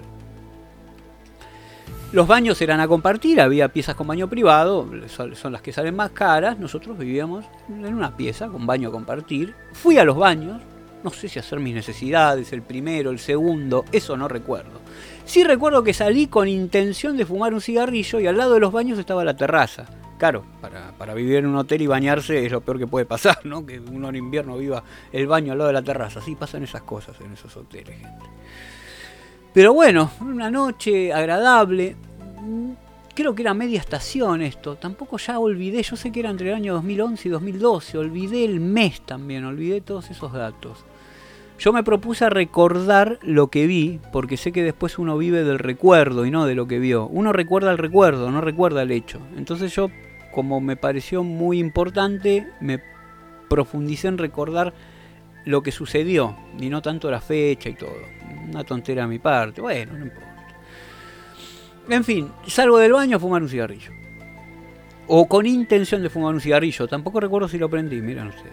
Los baños eran a compartir, había piezas con baño privado, son las que salen más caras. Nosotros vivíamos en una pieza con baño a compartir. Fui a los baños, no sé si hacer mis necesidades, el primero, el segundo, eso no recuerdo. Sí recuerdo que salí con intención de fumar un cigarrillo y al lado de los baños estaba la terraza. Claro, para, para vivir en un hotel y bañarse es lo peor que puede pasar, ¿no? Que uno en invierno viva el baño al lado de la terraza. Sí, pasan esas cosas en esos hoteles, gente. Pero bueno, una noche agradable. Creo que era media estación esto. Tampoco ya olvidé, yo sé que era entre el año dos mil once y dos mil doce. Olvidé el mes también, olvidé todos esos datos. Yo me propuse recordar lo que vi, porque sé que después uno vive del recuerdo y no de lo que vio. Uno recuerda el recuerdo, no recuerda el hecho. Entonces yo, como me pareció muy importante, me profundicé en recordar lo que sucedió, y no tanto la fecha y todo. Una tontera a mi parte, bueno, no importa. En fin, salgo del baño a fumar un cigarrillo. O con intención de fumar un cigarrillo, tampoco recuerdo si lo prendí, miren ustedes.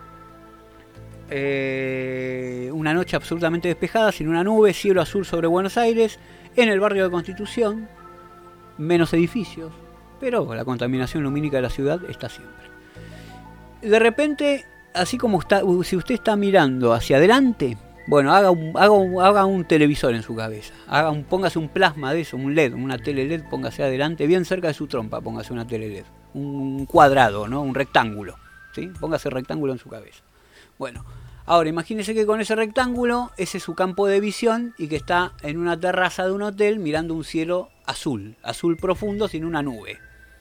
Eh, una noche absolutamente despejada, sin una nube, cielo azul sobre Buenos Aires, en el barrio de Constitución, menos edificios, pero la contaminación lumínica de la ciudad está siempre. De repente, así como está, si usted está mirando hacia adelante, bueno, haga un, haga un, haga un televisor en su cabeza, haga un, póngase un plasma de eso, un L E D, una tele L E D, póngase adelante, bien cerca de su trompa, póngase una tele L E D, un cuadrado, ¿no? Un rectángulo, ¿sí? Póngase rectángulo en su cabeza. Bueno, ahora imagínese que con ese rectángulo, ese es su campo de visión y que está en una terraza de un hotel mirando un cielo azul, azul profundo sin una nube.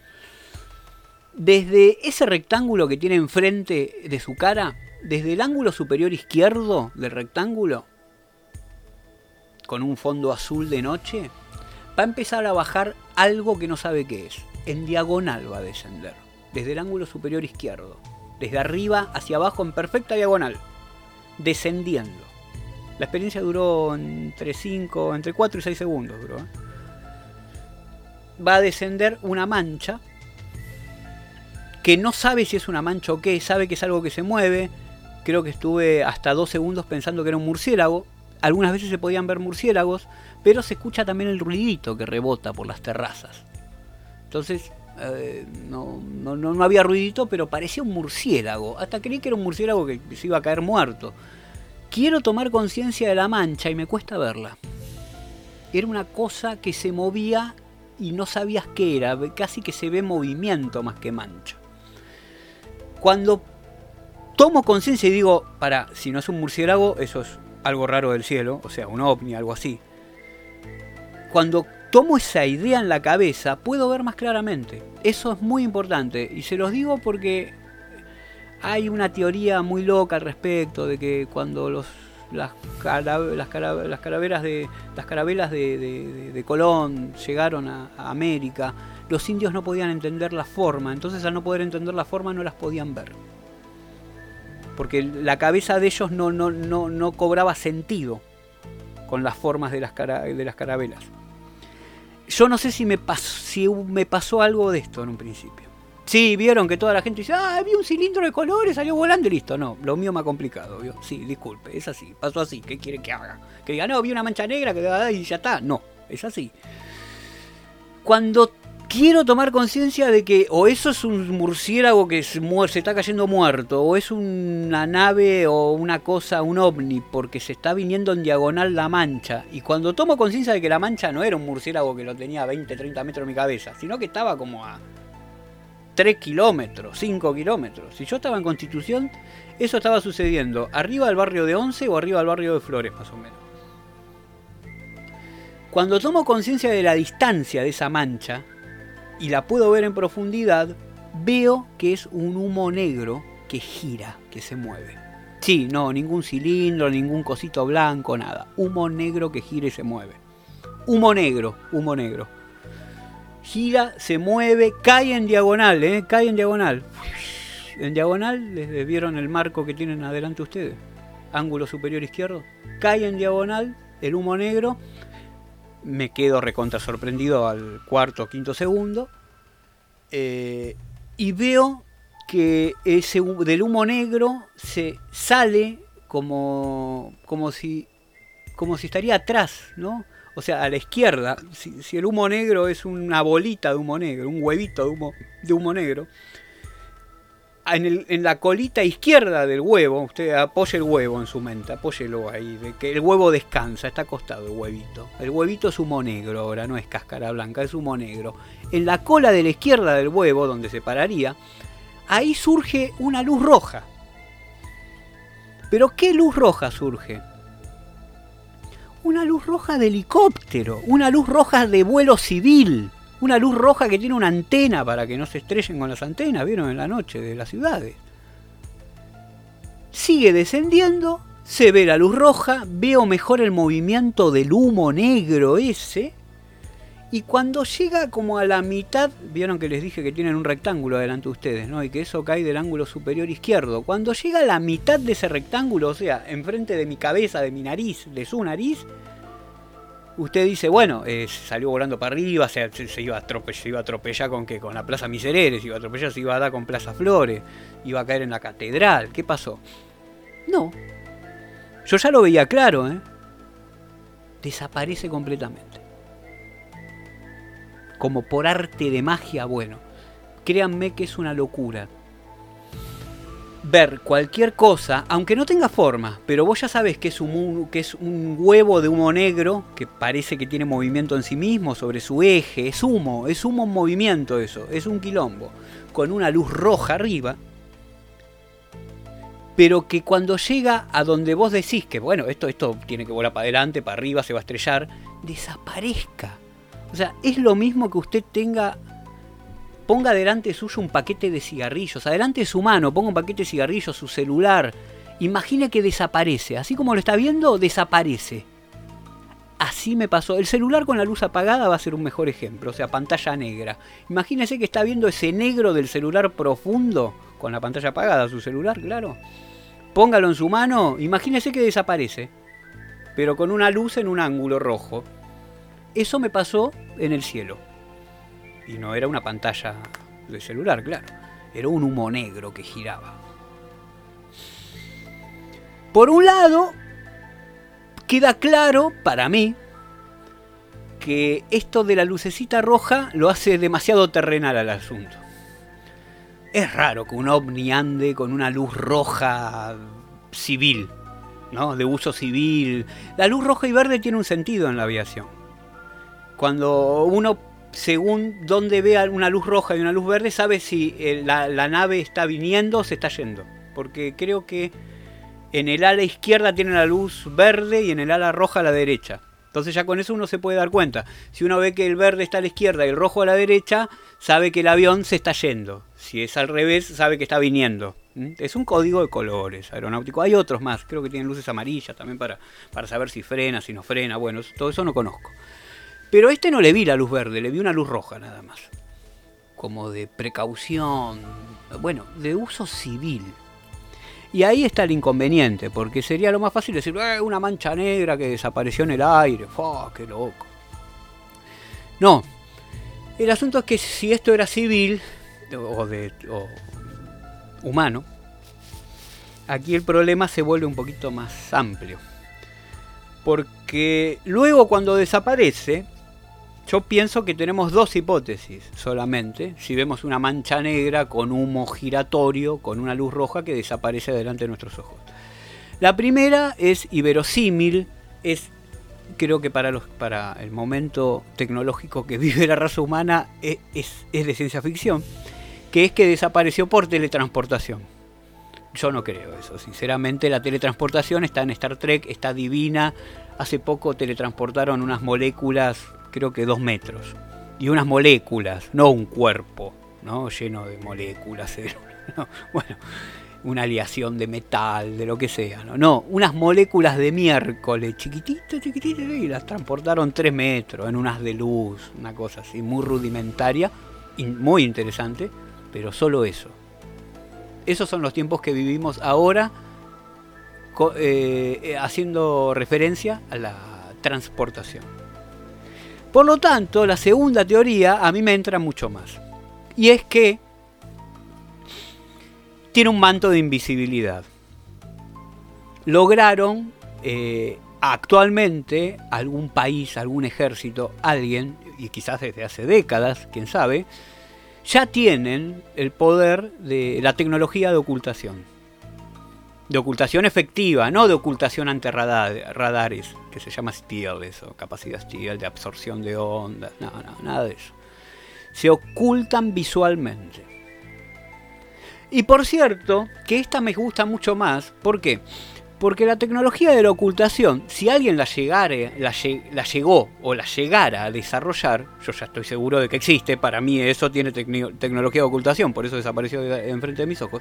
Desde ese rectángulo que tiene enfrente de su cara, desde el ángulo superior izquierdo del rectángulo, con un fondo azul de noche, va a empezar a bajar algo que no sabe qué es. En diagonal va a descender, desde el ángulo superior izquierdo. Desde arriba hacia abajo en perfecta diagonal, descendiendo. La experiencia duró entre cinco, entre cuatro y seis segundos. Duró, ¿eh? Va a descender una mancha que no sabe si es una mancha o qué, sabe que es algo que se mueve. Creo que estuve hasta dos segundos pensando que era un murciélago. Algunas veces se podían ver murciélagos, pero se escucha también el ruidito que rebota por las terrazas. Entonces... Eh, no, no, no había ruidito, pero parecía un murciélago. Hasta creí que era un murciélago que se iba a caer muerto. Quiero tomar conciencia de la mancha y me cuesta verla. Era una cosa que se movía y no sabías qué era. Casi que se ve movimiento más que mancha. Cuando tomo conciencia y digo, para, si no es un murciélago, eso es algo raro del cielo, o sea, un ovni, algo así. Cuando tomo esa idea en la cabeza, puedo ver más claramente. Eso es muy importante. Y se los digo porque hay una teoría muy loca al respecto de que cuando los, las, cara, las, cara, las carabelas de las carabelas de, de, de Colón llegaron a, a América, los indios no podían entender la forma. Entonces, al no poder entender la forma, no las podían ver. Porque la cabeza de ellos no, no, no, no cobraba sentido con las formas de las, cara, de las carabelas. Yo no sé si me, pasó, si me pasó algo de esto en un principio. Sí, vieron que toda la gente dice, ah, vi un cilindro de colores, salió volando y listo. No, lo mío me ha complicado, ¿vio? Sí, disculpe, es así, pasó así, ¿qué quiere que haga? Que diga, no, vi una mancha negra que y ya está. No, es así. Cuando quiero tomar conciencia de que o eso es un murciélago que se, muere, se está cayendo muerto, o es una nave o una cosa, un ovni, porque se está viniendo en diagonal la mancha, y cuando tomo conciencia de que la mancha no era un murciélago que lo tenía a veinte, treinta metros de mi cabeza, sino que estaba como a tres kilómetros, cinco kilómetros. Si yo estaba en Constitución, eso estaba sucediendo arriba del barrio de Once o arriba del barrio de Flores, más o menos. Cuando tomo conciencia de la distancia de esa mancha y la puedo ver en profundidad, veo que es un humo negro que gira, que se mueve. Sí, no, ningún cilindro, ningún cosito blanco, nada. Humo negro que gira y se mueve. Humo negro, humo negro. Gira, se mueve, cae en diagonal, ¿eh? Cae en diagonal. En diagonal, ¿les vieron el marco que tienen adelante ustedes? Ángulo superior izquierdo. Cae en diagonal el humo negro. Me quedo recontra sorprendido al cuarto o quinto segundo. Eh, y veo que ese, del humo negro se sale como, como, si, como si estaría atrás, ¿no? O sea, a la izquierda, si, si el humo negro es una bolita de humo negro, un huevito de humo, de humo negro, en, el, en la colita izquierda del huevo, usted apoye el huevo en su mente, apóyelo ahí, de que el huevo descansa, está acostado el huevito. El huevito es humo negro ahora, no es cáscara blanca, es humo negro. En la cola de la izquierda del huevo, donde se pararía, ahí surge una luz roja. ¿Pero qué luz roja surge? Una luz roja de helicóptero, una luz roja de vuelo civil, una luz roja que tiene una antena para que no se estrellen con las antenas, ¿vieron? En la noche de las ciudades. Sigue descendiendo, se ve la luz roja, veo mejor el movimiento del humo negro ese, y cuando llega como a la mitad, vieron que les dije que tienen un rectángulo delante de ustedes, ¿no? Y que eso cae del ángulo superior izquierdo. Cuando llega a la mitad de ese rectángulo, o sea, enfrente de mi cabeza, de mi nariz, de su nariz, usted dice, bueno, eh, salió volando para arriba, se, se, se, iba a atropellar, se iba a atropellar con qué, con la Plaza Misereres, se iba a atropellar, se iba a dar con Plaza Flores, iba a caer en la catedral. ¿Qué pasó? No. Yo ya lo veía claro, ¿eh? Desaparece completamente. Como por arte de magia, bueno, créanme que es una locura. Ver cualquier cosa, aunque no tenga forma, pero vos ya sabés que es un, que es un huevo de humo negro que parece que tiene movimiento en sí mismo sobre su eje, es humo, es humo en movimiento eso, es un quilombo, con una luz roja arriba, pero que cuando llega a donde vos decís que bueno, esto, esto tiene que volar para adelante, para arriba, se va a estrellar, desaparezca. O sea, es lo mismo que usted tenga, ponga delante suyo un paquete de cigarrillos, adelante de su mano, ponga un paquete de cigarrillos, su celular, imagine que desaparece, así como lo está viendo, desaparece. Así me pasó, el celular con la luz apagada va a ser un mejor ejemplo, o sea, pantalla negra. Imagínese que está viendo ese negro del celular profundo, con la pantalla apagada, su celular, claro. Póngalo en su mano, imagínese que desaparece, pero con una luz en un ángulo rojo. Eso me pasó en el cielo. Y no era una pantalla de celular, claro. Era un humo negro que giraba. Por un lado, queda claro para mí que esto de la lucecita roja lo hace demasiado terrenal al asunto. Es raro que un ovni ande con una luz roja civil, ¿no? De uso civil. La luz roja y verde tiene un sentido en la aviación. Cuando uno, según donde vea una luz roja y una luz verde, sabe si la, la nave está viniendo o se está yendo. Porque creo que en el ala izquierda tiene la luz verde y en el ala roja a la derecha. Entonces ya con eso uno se puede dar cuenta. Si uno ve que el verde está a la izquierda y el rojo a la derecha, sabe que el avión se está yendo. Si es al revés, sabe que está viniendo. Es un código de colores aeronáutico. Hay otros más, creo que tienen luces amarillas también para, para saber si frena, si no frena. Bueno, todo eso no conozco. Pero a este no le vi la luz verde, le vi una luz roja nada más. Como de precaución, bueno, de uso civil. Y ahí está el inconveniente, porque sería lo más fácil decir, eh, una mancha negra que desapareció en el aire. ¡Oh, qué loco! No, el asunto es que si esto era civil, o, de, o humano, aquí el problema se vuelve un poquito más amplio. Porque luego cuando desaparece, yo pienso que tenemos dos hipótesis solamente. Si vemos una mancha negra con humo giratorio, con una luz roja que desaparece delante de nuestros ojos. La primera es inverosímil, es, creo que para, los, para el momento tecnológico que vive la raza humana es, es, es de ciencia ficción, que es que desapareció por teletransportación. Yo no creo eso, sinceramente. La teletransportación está en Star Trek, está divina. Hace poco teletransportaron unas moléculas, creo que dos metros. Y unas moléculas, no un cuerpo, ¿no? Lleno de moléculas. No, bueno, una aleación de metal, de lo que sea. No, no, unas moléculas de miércoles, chiquititas, chiquititas, y las transportaron tres metros en unas de luz, una cosa así, muy rudimentaria, y muy interesante, pero solo eso. Esos son los tiempos que vivimos ahora, eh, haciendo referencia a la transportación. Por lo tanto, la segunda teoría a mí me entra mucho más. Y es que tiene un manto de invisibilidad. Lograron eh, actualmente algún país, algún ejército, alguien, y quizás desde hace décadas, quién sabe, ya tienen el poder de la tecnología de ocultación. De ocultación efectiva, no de ocultación ante radares, que se llama stealth, eso, capacidad stealth, de absorción de ondas, no, no, nada de eso. Se ocultan visualmente. Y por cierto, que esta me gusta mucho más, ¿por qué? Porque la tecnología de la ocultación, si alguien la, llegare, la, la llegó o la llegara a desarrollar, yo ya estoy seguro de que existe, para mí eso tiene tecno, tecnología de ocultación, por eso desapareció de, enfrente de mis ojos.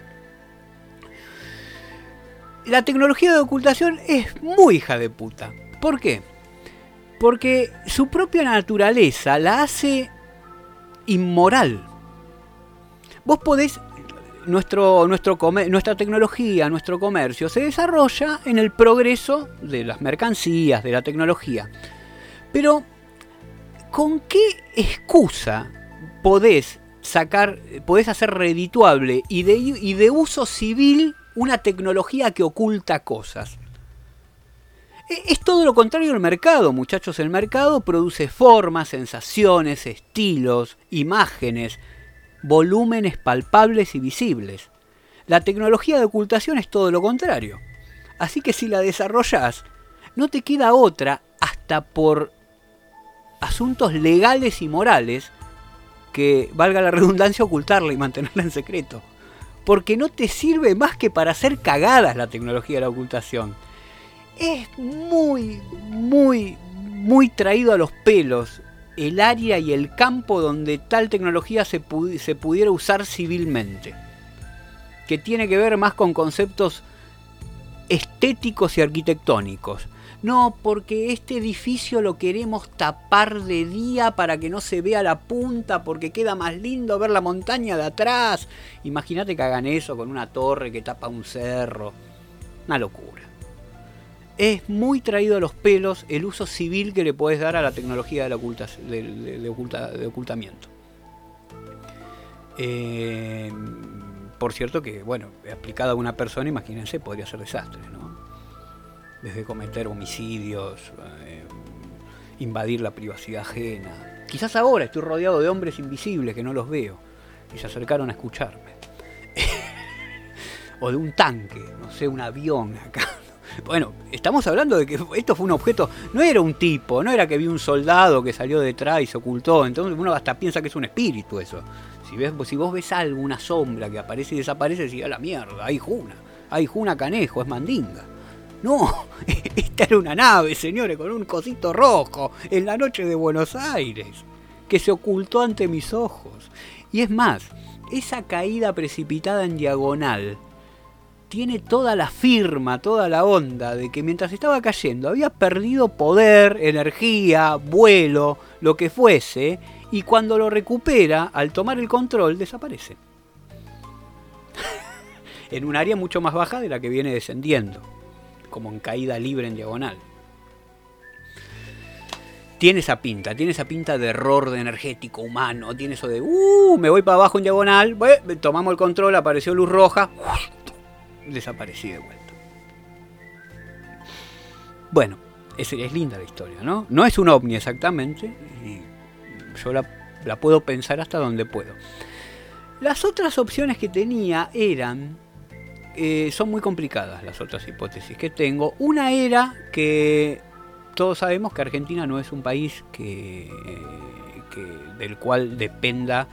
La tecnología de ocultación es muy hija de puta. ¿Por qué? Porque su propia naturaleza la hace inmoral. Vos podés... Nuestro, nuestro comer, nuestra tecnología, nuestro comercio se desarrolla en el progreso de las mercancías, de la tecnología. Pero, ¿con qué excusa podés sacar, podés hacer redituable y de, y de uso civil una tecnología que oculta cosas? Es todo lo contrario del mercado, muchachos. El mercado produce formas, sensaciones, estilos, imágenes, volúmenes palpables y visibles. La tecnología de ocultación es todo lo contrario. Así que si la desarrollás, no te queda otra, hasta por asuntos legales y morales, que, valga la redundancia, ocultarla y mantenerla en secreto. Porque no te sirve más que para hacer cagadas la tecnología de la ocultación. Es muy, muy, muy traído a los pelos el área y el campo donde tal tecnología se, pudi- se pudiera usar civilmente, que tiene que ver más con conceptos estéticos y arquitectónicos. No, porque este edificio lo queremos tapar de día para que no se vea la punta, porque queda más lindo ver la montaña de atrás. Imagínate que hagan eso con una torre que tapa un cerro. Una locura. Es muy traído a los pelos el uso civil que le podés dar a la tecnología de, la oculta, de, de, de, oculta, de ocultamiento. Eh, por cierto que, bueno, aplicada a una persona, imagínense, podría ser desastre, ¿no? Desde cometer homicidios, eh, invadir la privacidad ajena. Quizás ahora estoy rodeado de hombres invisibles que no los veo y se acercaron a escucharme. O de un tanque, no sé, un avión acá. Bueno, estamos hablando de que esto fue un objeto, no era un tipo, no era que vi un soldado que salió detrás y se ocultó, entonces uno hasta piensa que es un espíritu eso. Si, ves, si vos ves algo, una sombra que aparece y desaparece, decís, a la mierda, hay Juna, hay Juna Canejo, es mandinga. No, esta era una nave, señores, con un cosito rojo, en la noche de Buenos Aires, que se ocultó ante mis ojos. Y es más, esa caída precipitada en diagonal tiene toda la firma, toda la onda de que mientras estaba cayendo había perdido poder, energía, vuelo, lo que fuese, y cuando lo recupera, al tomar el control, desaparece. En un área mucho más baja de la que viene descendiendo, como en caída libre en diagonal. tiene esa pinta, tiene esa pinta de error de energético humano, tiene eso de, uh, me voy para abajo en diagonal, bueno, tomamos el control, apareció luz roja, desaparecí de vuelta. Bueno, es, es linda la historia, ¿no? No es un ovni exactamente, y yo la, la puedo pensar hasta donde puedo. Las otras opciones que tenía eran, eh, son muy complicadas las otras hipótesis que tengo. Una era que todos sabemos que Argentina no es un país que, que del cual dependa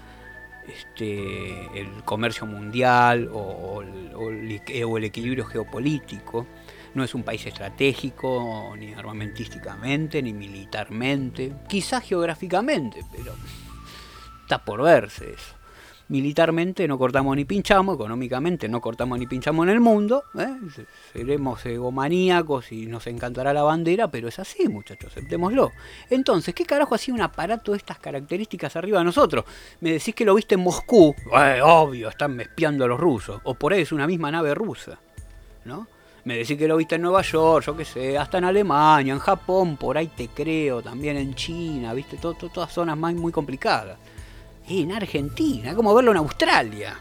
este, el comercio mundial o, o, el, o, el, o el equilibrio geopolítico. No es un país estratégico, ni armamentísticamente, ni militarmente. Quizás geográficamente, pero está por verse eso. Militarmente no cortamos ni pinchamos, económicamente no cortamos ni pinchamos en el mundo, ¿eh? Seremos egomaníacos y nos encantará la bandera, pero es así, muchachos, aceptémoslo. Entonces, ¿qué carajo hacía un aparato de estas características arriba de nosotros? Me decís que lo viste en Moscú, eh, obvio, están espiando a los rusos, o por ahí es una misma nave rusa, ¿no? Me decís que lo viste en Nueva York, yo qué sé, hasta en Alemania, en Japón, por ahí te creo, también en China, viste, todo, todo, todas zonas más muy complicadas. En Argentina, como verlo en Australia.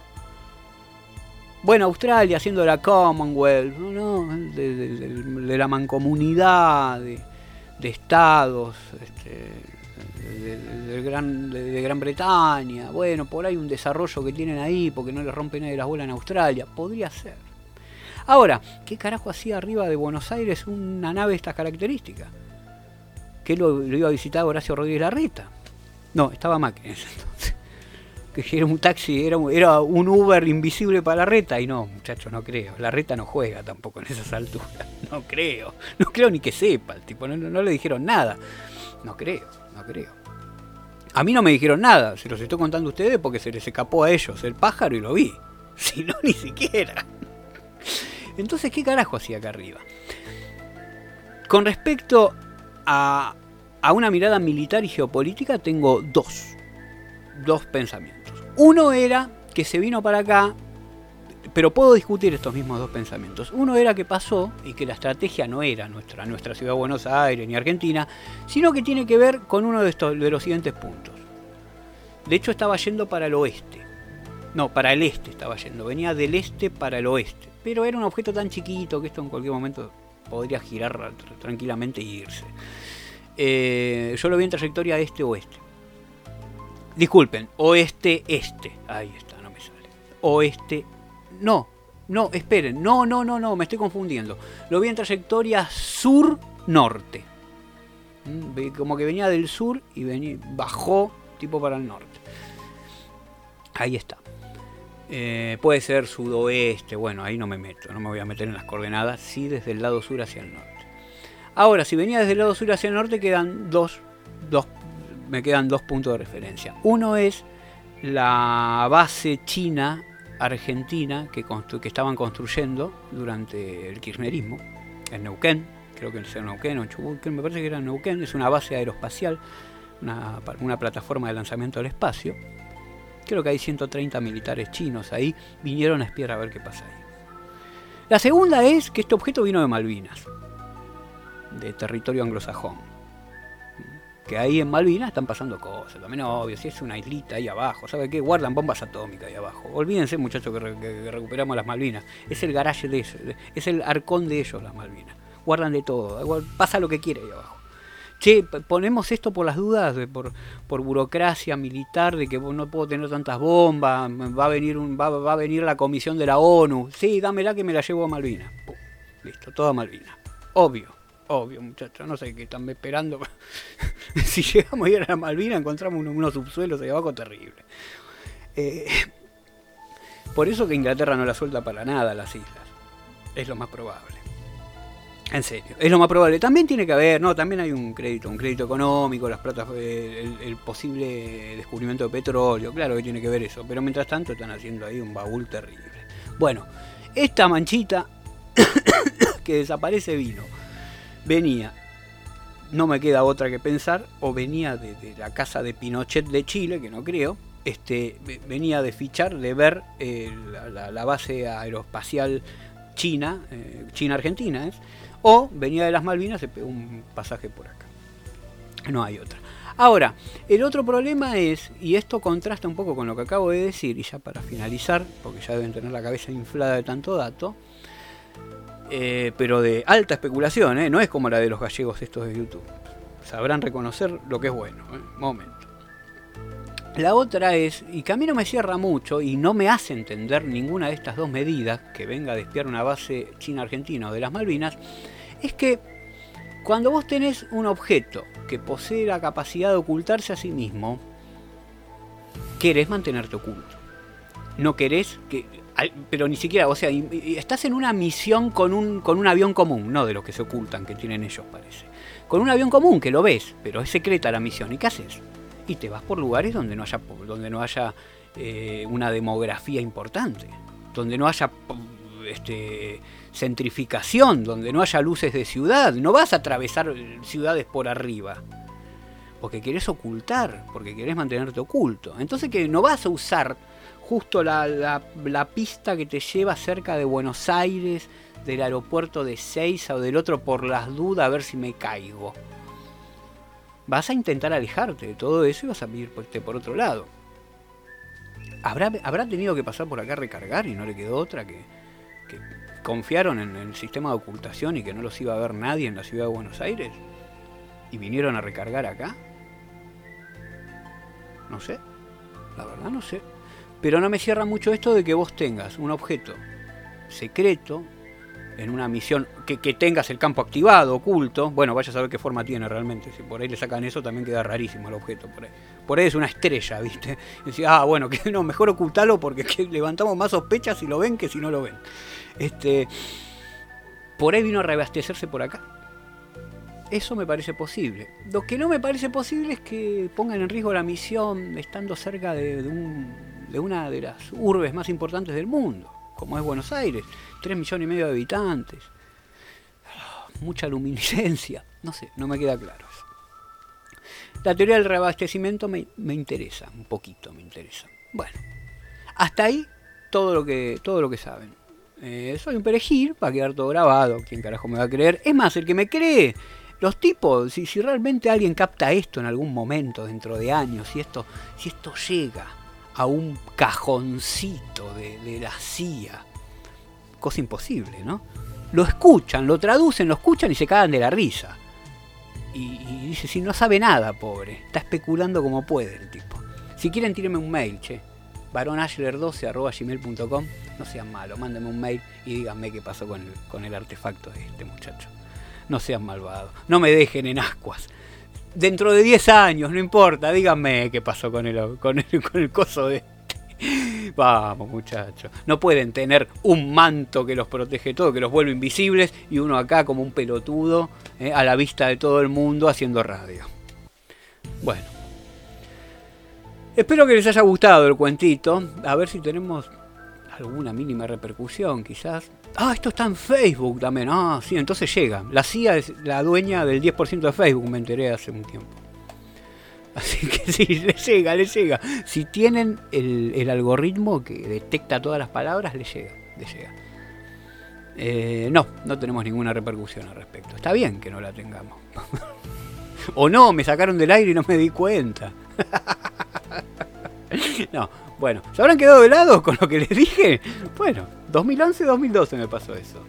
Bueno, Australia haciendo la Commonwealth, ¿no? de, de, de, de la mancomunidad de, de estados este, de, de, de, Gran, de, de Gran Bretaña. Bueno, por ahí un desarrollo que tienen ahí porque no le rompe nadie las bolas en Australia. Podría ser. Ahora, ¿qué carajo hacía arriba de Buenos Aires una nave de estas características? ¿Qué lo, lo iba a visitar Horacio Rodríguez Larreta? No, estaba Macri en ese entonces. Que era un taxi, era, era un Uber invisible para Larreta. Y no, muchachos, no creo. Larreta no juega tampoco en esas alturas. No creo. No creo ni que sepa. El tipo, no, no le dijeron nada. No creo, no creo. A mí no me dijeron nada. Se los estoy contando a ustedes porque se les escapó a ellos el pájaro y lo vi. Si no, ni siquiera. Entonces, ¿qué carajo hacía acá arriba? Con respecto a... A una mirada militar y geopolítica tengo dos, dos pensamientos. Uno era que se vino para acá, pero puedo discutir estos mismos dos pensamientos. Uno era que pasó y que la estrategia no era nuestra, nuestra ciudad de Buenos Aires ni Argentina, sino que tiene que ver con uno de, estos, de los siguientes puntos. De hecho estaba yendo para el oeste, no, para el este estaba yendo, venía del este para el oeste, pero era un objeto tan chiquito que esto en cualquier momento podría girar tranquilamente e irse. Eh, yo lo vi en trayectoria este-oeste. Disculpen, oeste-este. Ahí está, no me sale. Oeste. No, no, esperen. No, no, no, no, me estoy confundiendo. Lo vi en trayectoria sur-norte. Como que venía del sur y venía, bajó tipo para el norte. Ahí está. Eh, puede ser sudoeste. Bueno, ahí no me meto. No me voy a meter en las coordenadas. Sí, desde el lado sur hacia el norte. Ahora, si venía desde el lado sur hacia el norte, quedan dos, dos, me quedan dos puntos de referencia. Uno es la base china argentina que, constru, que estaban construyendo durante el kirchnerismo, en Neuquén, creo que es en Neuquén o en Chubut, me parece que era en Neuquén, es una base aeroespacial, una, una plataforma de lanzamiento al espacio. Creo que hay ciento treinta militares chinos ahí, vinieron a espiar a ver qué pasa ahí. La segunda es que este objeto vino de Malvinas, de territorio anglosajón, que ahí en Malvinas están pasando cosas, también obvio, si es una islita ahí abajo, ¿sabe qué? Guardan bombas atómicas ahí abajo, olvídense muchachos que, re, que, que recuperamos las Malvinas, es el garaje de ellos, es el arcón de ellos las Malvinas, guardan de todo, pasa lo que quiere ahí abajo. Che, ponemos esto por las dudas, de, por, por burocracia militar, de que no puedo tener tantas bombas, va a venir un, va, va a venir la comisión de la ONU, sí, dámela que me la llevo a Malvinas, pum, listo, toda Malvinas, obvio. Obvio, muchachos, no sé qué están esperando. Si llegamos a ir a la Malvina, encontramos unos, unos subsuelos ahí abajo terribles. Eh, por eso que Inglaterra no la suelta para nada a las islas. Es lo más probable. En serio, es lo más probable. También tiene que haber, no, también hay un crédito, un crédito económico, las platas, el, el posible descubrimiento de petróleo, claro que tiene que ver eso. Pero mientras tanto están haciendo ahí un baúl terrible. Bueno, esta manchita que desaparece vino. Venía, no me queda otra que pensar, o venía de, de la casa de Pinochet de Chile, que no creo, este, venía de fichar, de ver eh, la, la, la base aeroespacial China, eh, China-Argentina, ¿eh? O venía de las Malvinas, se pegó un pasaje por acá. No hay otra. Ahora, el otro problema es, y esto contrasta un poco con lo que acabo de decir, y ya para finalizar, porque ya deben tener la cabeza inflada de tanto dato, eh, pero de alta especulación, ¿eh? No es como la de los gallegos estos de YouTube. Sabrán reconocer lo que es bueno. ¿eh? Momento. La otra es, y que a mí no me cierra mucho y no me hace entender ninguna de estas dos medidas, que venga a espiar una base china-argentina o de las Malvinas, es que cuando vos tenés un objeto que posee la capacidad de ocultarse a sí mismo, querés mantenerte oculto. No querés que... Pero ni siquiera, o sea, estás en una misión con un, con un avión común, no de los que se ocultan, que tienen ellos, parece. Con un avión común, que lo ves, pero es secreta la misión. ¿Y qué haces? Y te vas por lugares donde no haya, donde no haya eh, una demografía importante, donde no haya este, centrificación, donde no haya luces de ciudad. No vas a atravesar ciudades por arriba, porque querés ocultar, porque querés mantenerte oculto. Entonces que no vas a usar justo la, la, la pista que te lleva cerca de Buenos Aires, del aeropuerto de Ezeiza o del otro por las dudas a ver si me caigo. Vas a intentar alejarte de todo eso y vas a ir por otro lado. ¿Habrá, habrá tenido que pasar por acá a recargar y no le quedó otra que, que confiaron en el sistema de ocultación y que no los iba a ver nadie en la ciudad de Buenos Aires? ¿Y vinieron a recargar acá? No sé, la verdad no sé. Pero no me cierra mucho esto de que vos tengas un objeto secreto en una misión, que, que tengas el campo activado, oculto. Bueno, vaya a saber qué forma tiene realmente. Si por ahí le sacan eso, también queda rarísimo el objeto. Por ahí, por ahí es una estrella, ¿viste? Y decís, ah, bueno, que no, mejor ocultarlo porque que levantamos más sospechas si lo ven que si no lo ven. Este, por ahí vino a reabastecerse por acá. Eso me parece posible. Lo que no me parece posible es que pongan en riesgo la misión estando cerca de, de, un, de una de las urbes más importantes del mundo, como es Buenos Aires. tres millones y medio de habitantes. Mucha luminiscencia. No sé, no me queda claro eso. La teoría del reabastecimiento me, me interesa, un poquito me interesa. Bueno, hasta ahí todo lo que, todo lo que saben. Eh, soy un perejil, va a quedar todo grabado. ¿Quién carajo me va a creer? Es más, el que me cree... Los tipos, si, si realmente alguien capta esto en algún momento, dentro de años, si esto, si esto llega a un cajoncito de, de la C I A, cosa imposible, ¿no? Lo escuchan, lo traducen, lo escuchan y se cagan de la risa. Y, y dice, si no sabe nada, pobre, está especulando como puede el tipo. Si quieren, tírenme un mail, che, varón ashler doce arroba gmail punto com, no sean malos, mándenme un mail y díganme qué pasó con el, con el artefacto de este muchacho. No sean malvados, no me dejen en ascuas. Dentro de diez años, no importa, díganme qué pasó con el, con el, con el coso de este. Vamos, muchachos. No pueden tener un manto que los protege todo, que los vuelve invisibles, y uno acá como un pelotudo, eh, a la vista de todo el mundo haciendo radio. Bueno. Espero que les haya gustado el cuentito. A ver si tenemos alguna mínima repercusión, quizás. Ah, esto está en Facebook también. Ah, sí, entonces llega. La C I A es la dueña del diez por ciento de Facebook, me enteré hace un tiempo. Así que sí, le llega, le llega. Si tienen el, el algoritmo que detecta todas las palabras, le llega, le llega. Eh, no, no tenemos ninguna repercusión al respecto. Está bien que no la tengamos. O no, me sacaron del aire y no me di cuenta. No, bueno, ¿se habrán quedado de lado con lo que les dije? Bueno, dos mil once dos mil doce me pasó eso.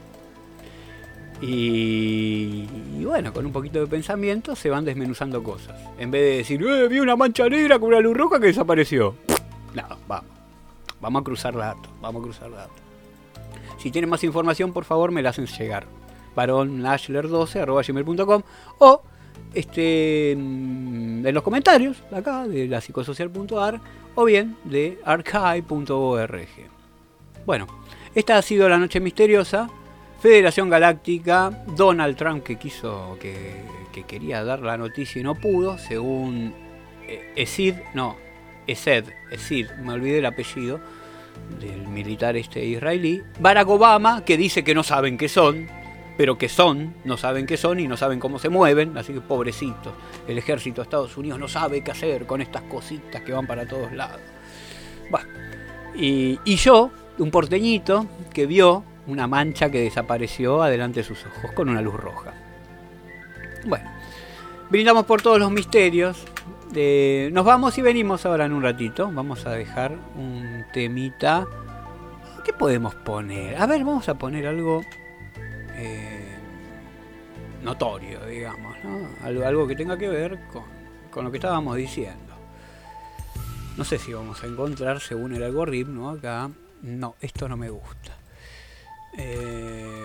Y, y bueno, con un poquito de pensamiento se van desmenuzando cosas. En vez de decir, eh, vi una mancha negra con una luz roja que desapareció. No, vamos. Vamos a cruzar datos, vamos a cruzar datos. Si tienen más información, por favor, me la hacen llegar. varón ashler doce arroba gmail punto com o este, en los comentarios de acá de la psicosocial punto a r o bien de archive punto org. Bueno, esta ha sido la noche misteriosa. Federación Galáctica, Donald Trump que quiso, que, que quería dar la noticia y no pudo, según Esid, no, Esed, Esid, me olvidé el apellido del militar este israelí. Barack Obama, que dice que no saben qué son, pero que son, no saben qué son y no saben cómo se mueven, así que pobrecitos, el ejército de Estados Unidos no sabe qué hacer con estas cositas que van para todos lados. Bueno, y, y yo, un porteñito que vio una mancha que desapareció adelante de sus ojos con una luz roja. Bueno, brindamos por todos los misterios. Eh, nos vamos y venimos ahora en un ratito. Vamos a dejar un temita. ¿Qué podemos poner? A ver, vamos a poner algo eh, notorio, digamos, ¿no? Algo, algo que tenga que ver con, con lo que estábamos diciendo. No sé si vamos a encontrar, según el algoritmo acá. No, esto no me gusta. Eh,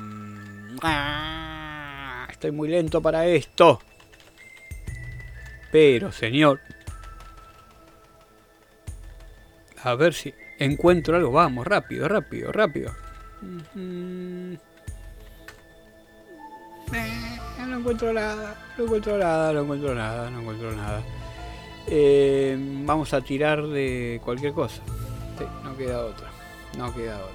ah, estoy muy lento para esto. Pero, señor, a ver si encuentro algo. Vamos, rápido, rápido, rápido. Mm-hmm. Eh, no encuentro nada, no encuentro nada, no encuentro nada, no encuentro nada. Eh, vamos a tirar de cualquier cosa. Sí, no queda otra, no queda otra.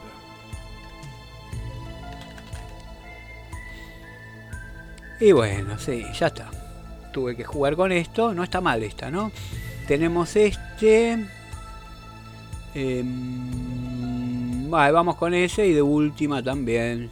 Y bueno, sí, ya está. Tuve que jugar con esto. No está mal esta, ¿no? Tenemos este. Eh, vale, vamos con ese. Y de última también.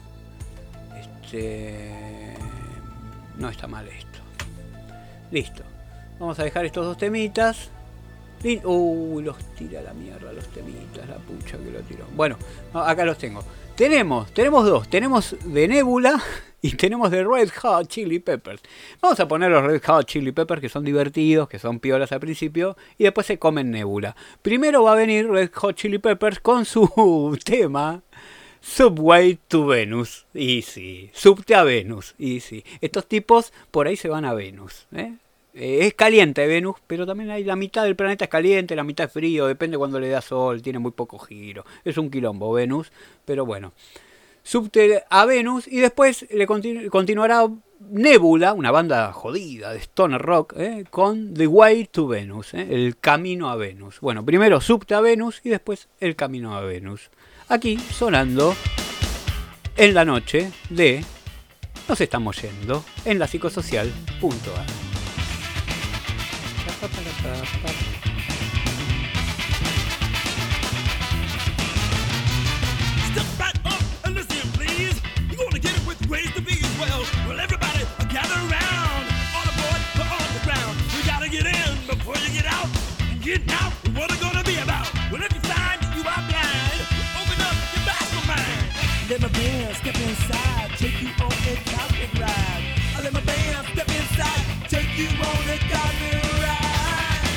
Este. No está mal esto. Listo. Vamos a dejar estos dos temitas. Uy, uh, los tira la mierda los temitas. La pucha que lo tiró. Bueno, acá los tengo. Tenemos, tenemos dos. Tenemos de Nebula. Y tenemos de Red Hot Chili Peppers. Vamos a poner los Red Hot Chili Peppers, que son divertidos, que son piolas al principio, y después se comen Nebula. Primero va a venir Red Hot Chili Peppers con su tema Subway to Venus. Y sí, subte a Venus. Y sí, estos tipos por ahí se van a Venus. ¿eh? Eh, es caliente Venus, pero también hay la mitad del planeta es caliente, la mitad es frío, depende cuando le da sol, tiene muy poco giro. Es un quilombo Venus, pero bueno. Subte a Venus y después le continu- continuará Nebula, una banda jodida de stoner rock, ¿eh? Con The Way to Venus, ¿eh? El camino a Venus. Bueno, primero subte a Venus y después el camino a Venus. Aquí sonando en la noche de Nos estamos yendo en la psicosocial punto a r. Ways to be as well. Well, everybody gather around. On the board, put on the ground. You gotta get in before you get out. And getting out, what it gonna be about? Well, if you find you are blind, open up your bashful mind. Let my band step inside, take you on a cosmic ride. I let my band step inside, take you on a cosmic ride.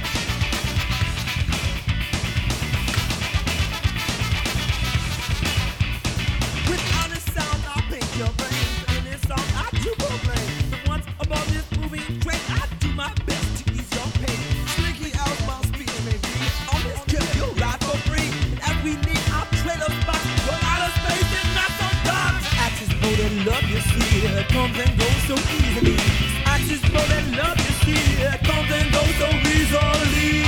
With honest sound, I'll paint your brain. In this song, I do proclaim that once above this moving train, I do my best to ease your pain. Slinky out my speed, maybe on this trip you'll ride for free. And as we need our trailer spot, we're out of space and not so dark. Axis mode and love, you see, it comes and goes so easily. Axis mode and love, you see, it comes and goes so easily.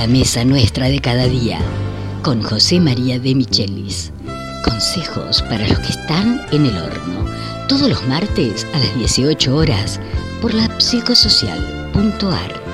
la mesa nuestra de cada día con José María de Michelis. Consejos para los que están en el horno. Todos los martes a las dieciocho horas por la psicosocial punto a r.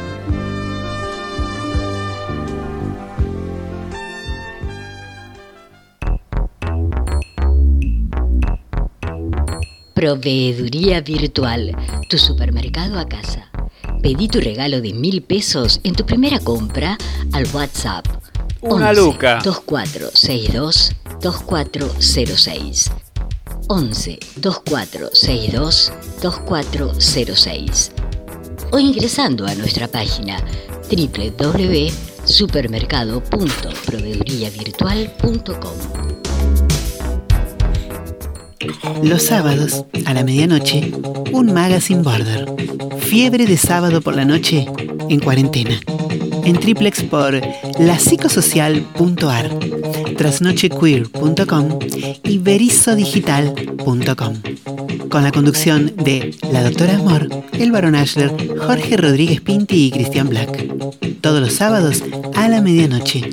Proveeduría Virtual, tu supermercado a casa. Pedí tu regalo de mil pesos en tu primera compra al WhatsApp Una luca. dos cuatro seis dos dos cuatro cero seis. once dos cuatro seis dos dos cuatro cero seis. O ingresando a nuestra página doble u doble u doble u punto supermercado punto proveeduría virtual punto com. Los sábados, a la medianoche, un Magazine Border. Fiebre de sábado por la noche en cuarentena. En triplex por la psicosocial punto a r, trasnochequeer punto com y berizodigital punto com. Con la conducción de la doctora Amor, el barón Ashler, Jorge Rodríguez Pinti y Cristian Black. Todos los sábados a la medianoche.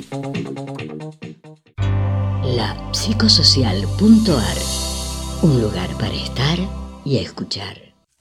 La psicosocial punto a r. Un lugar para estar y escuchar.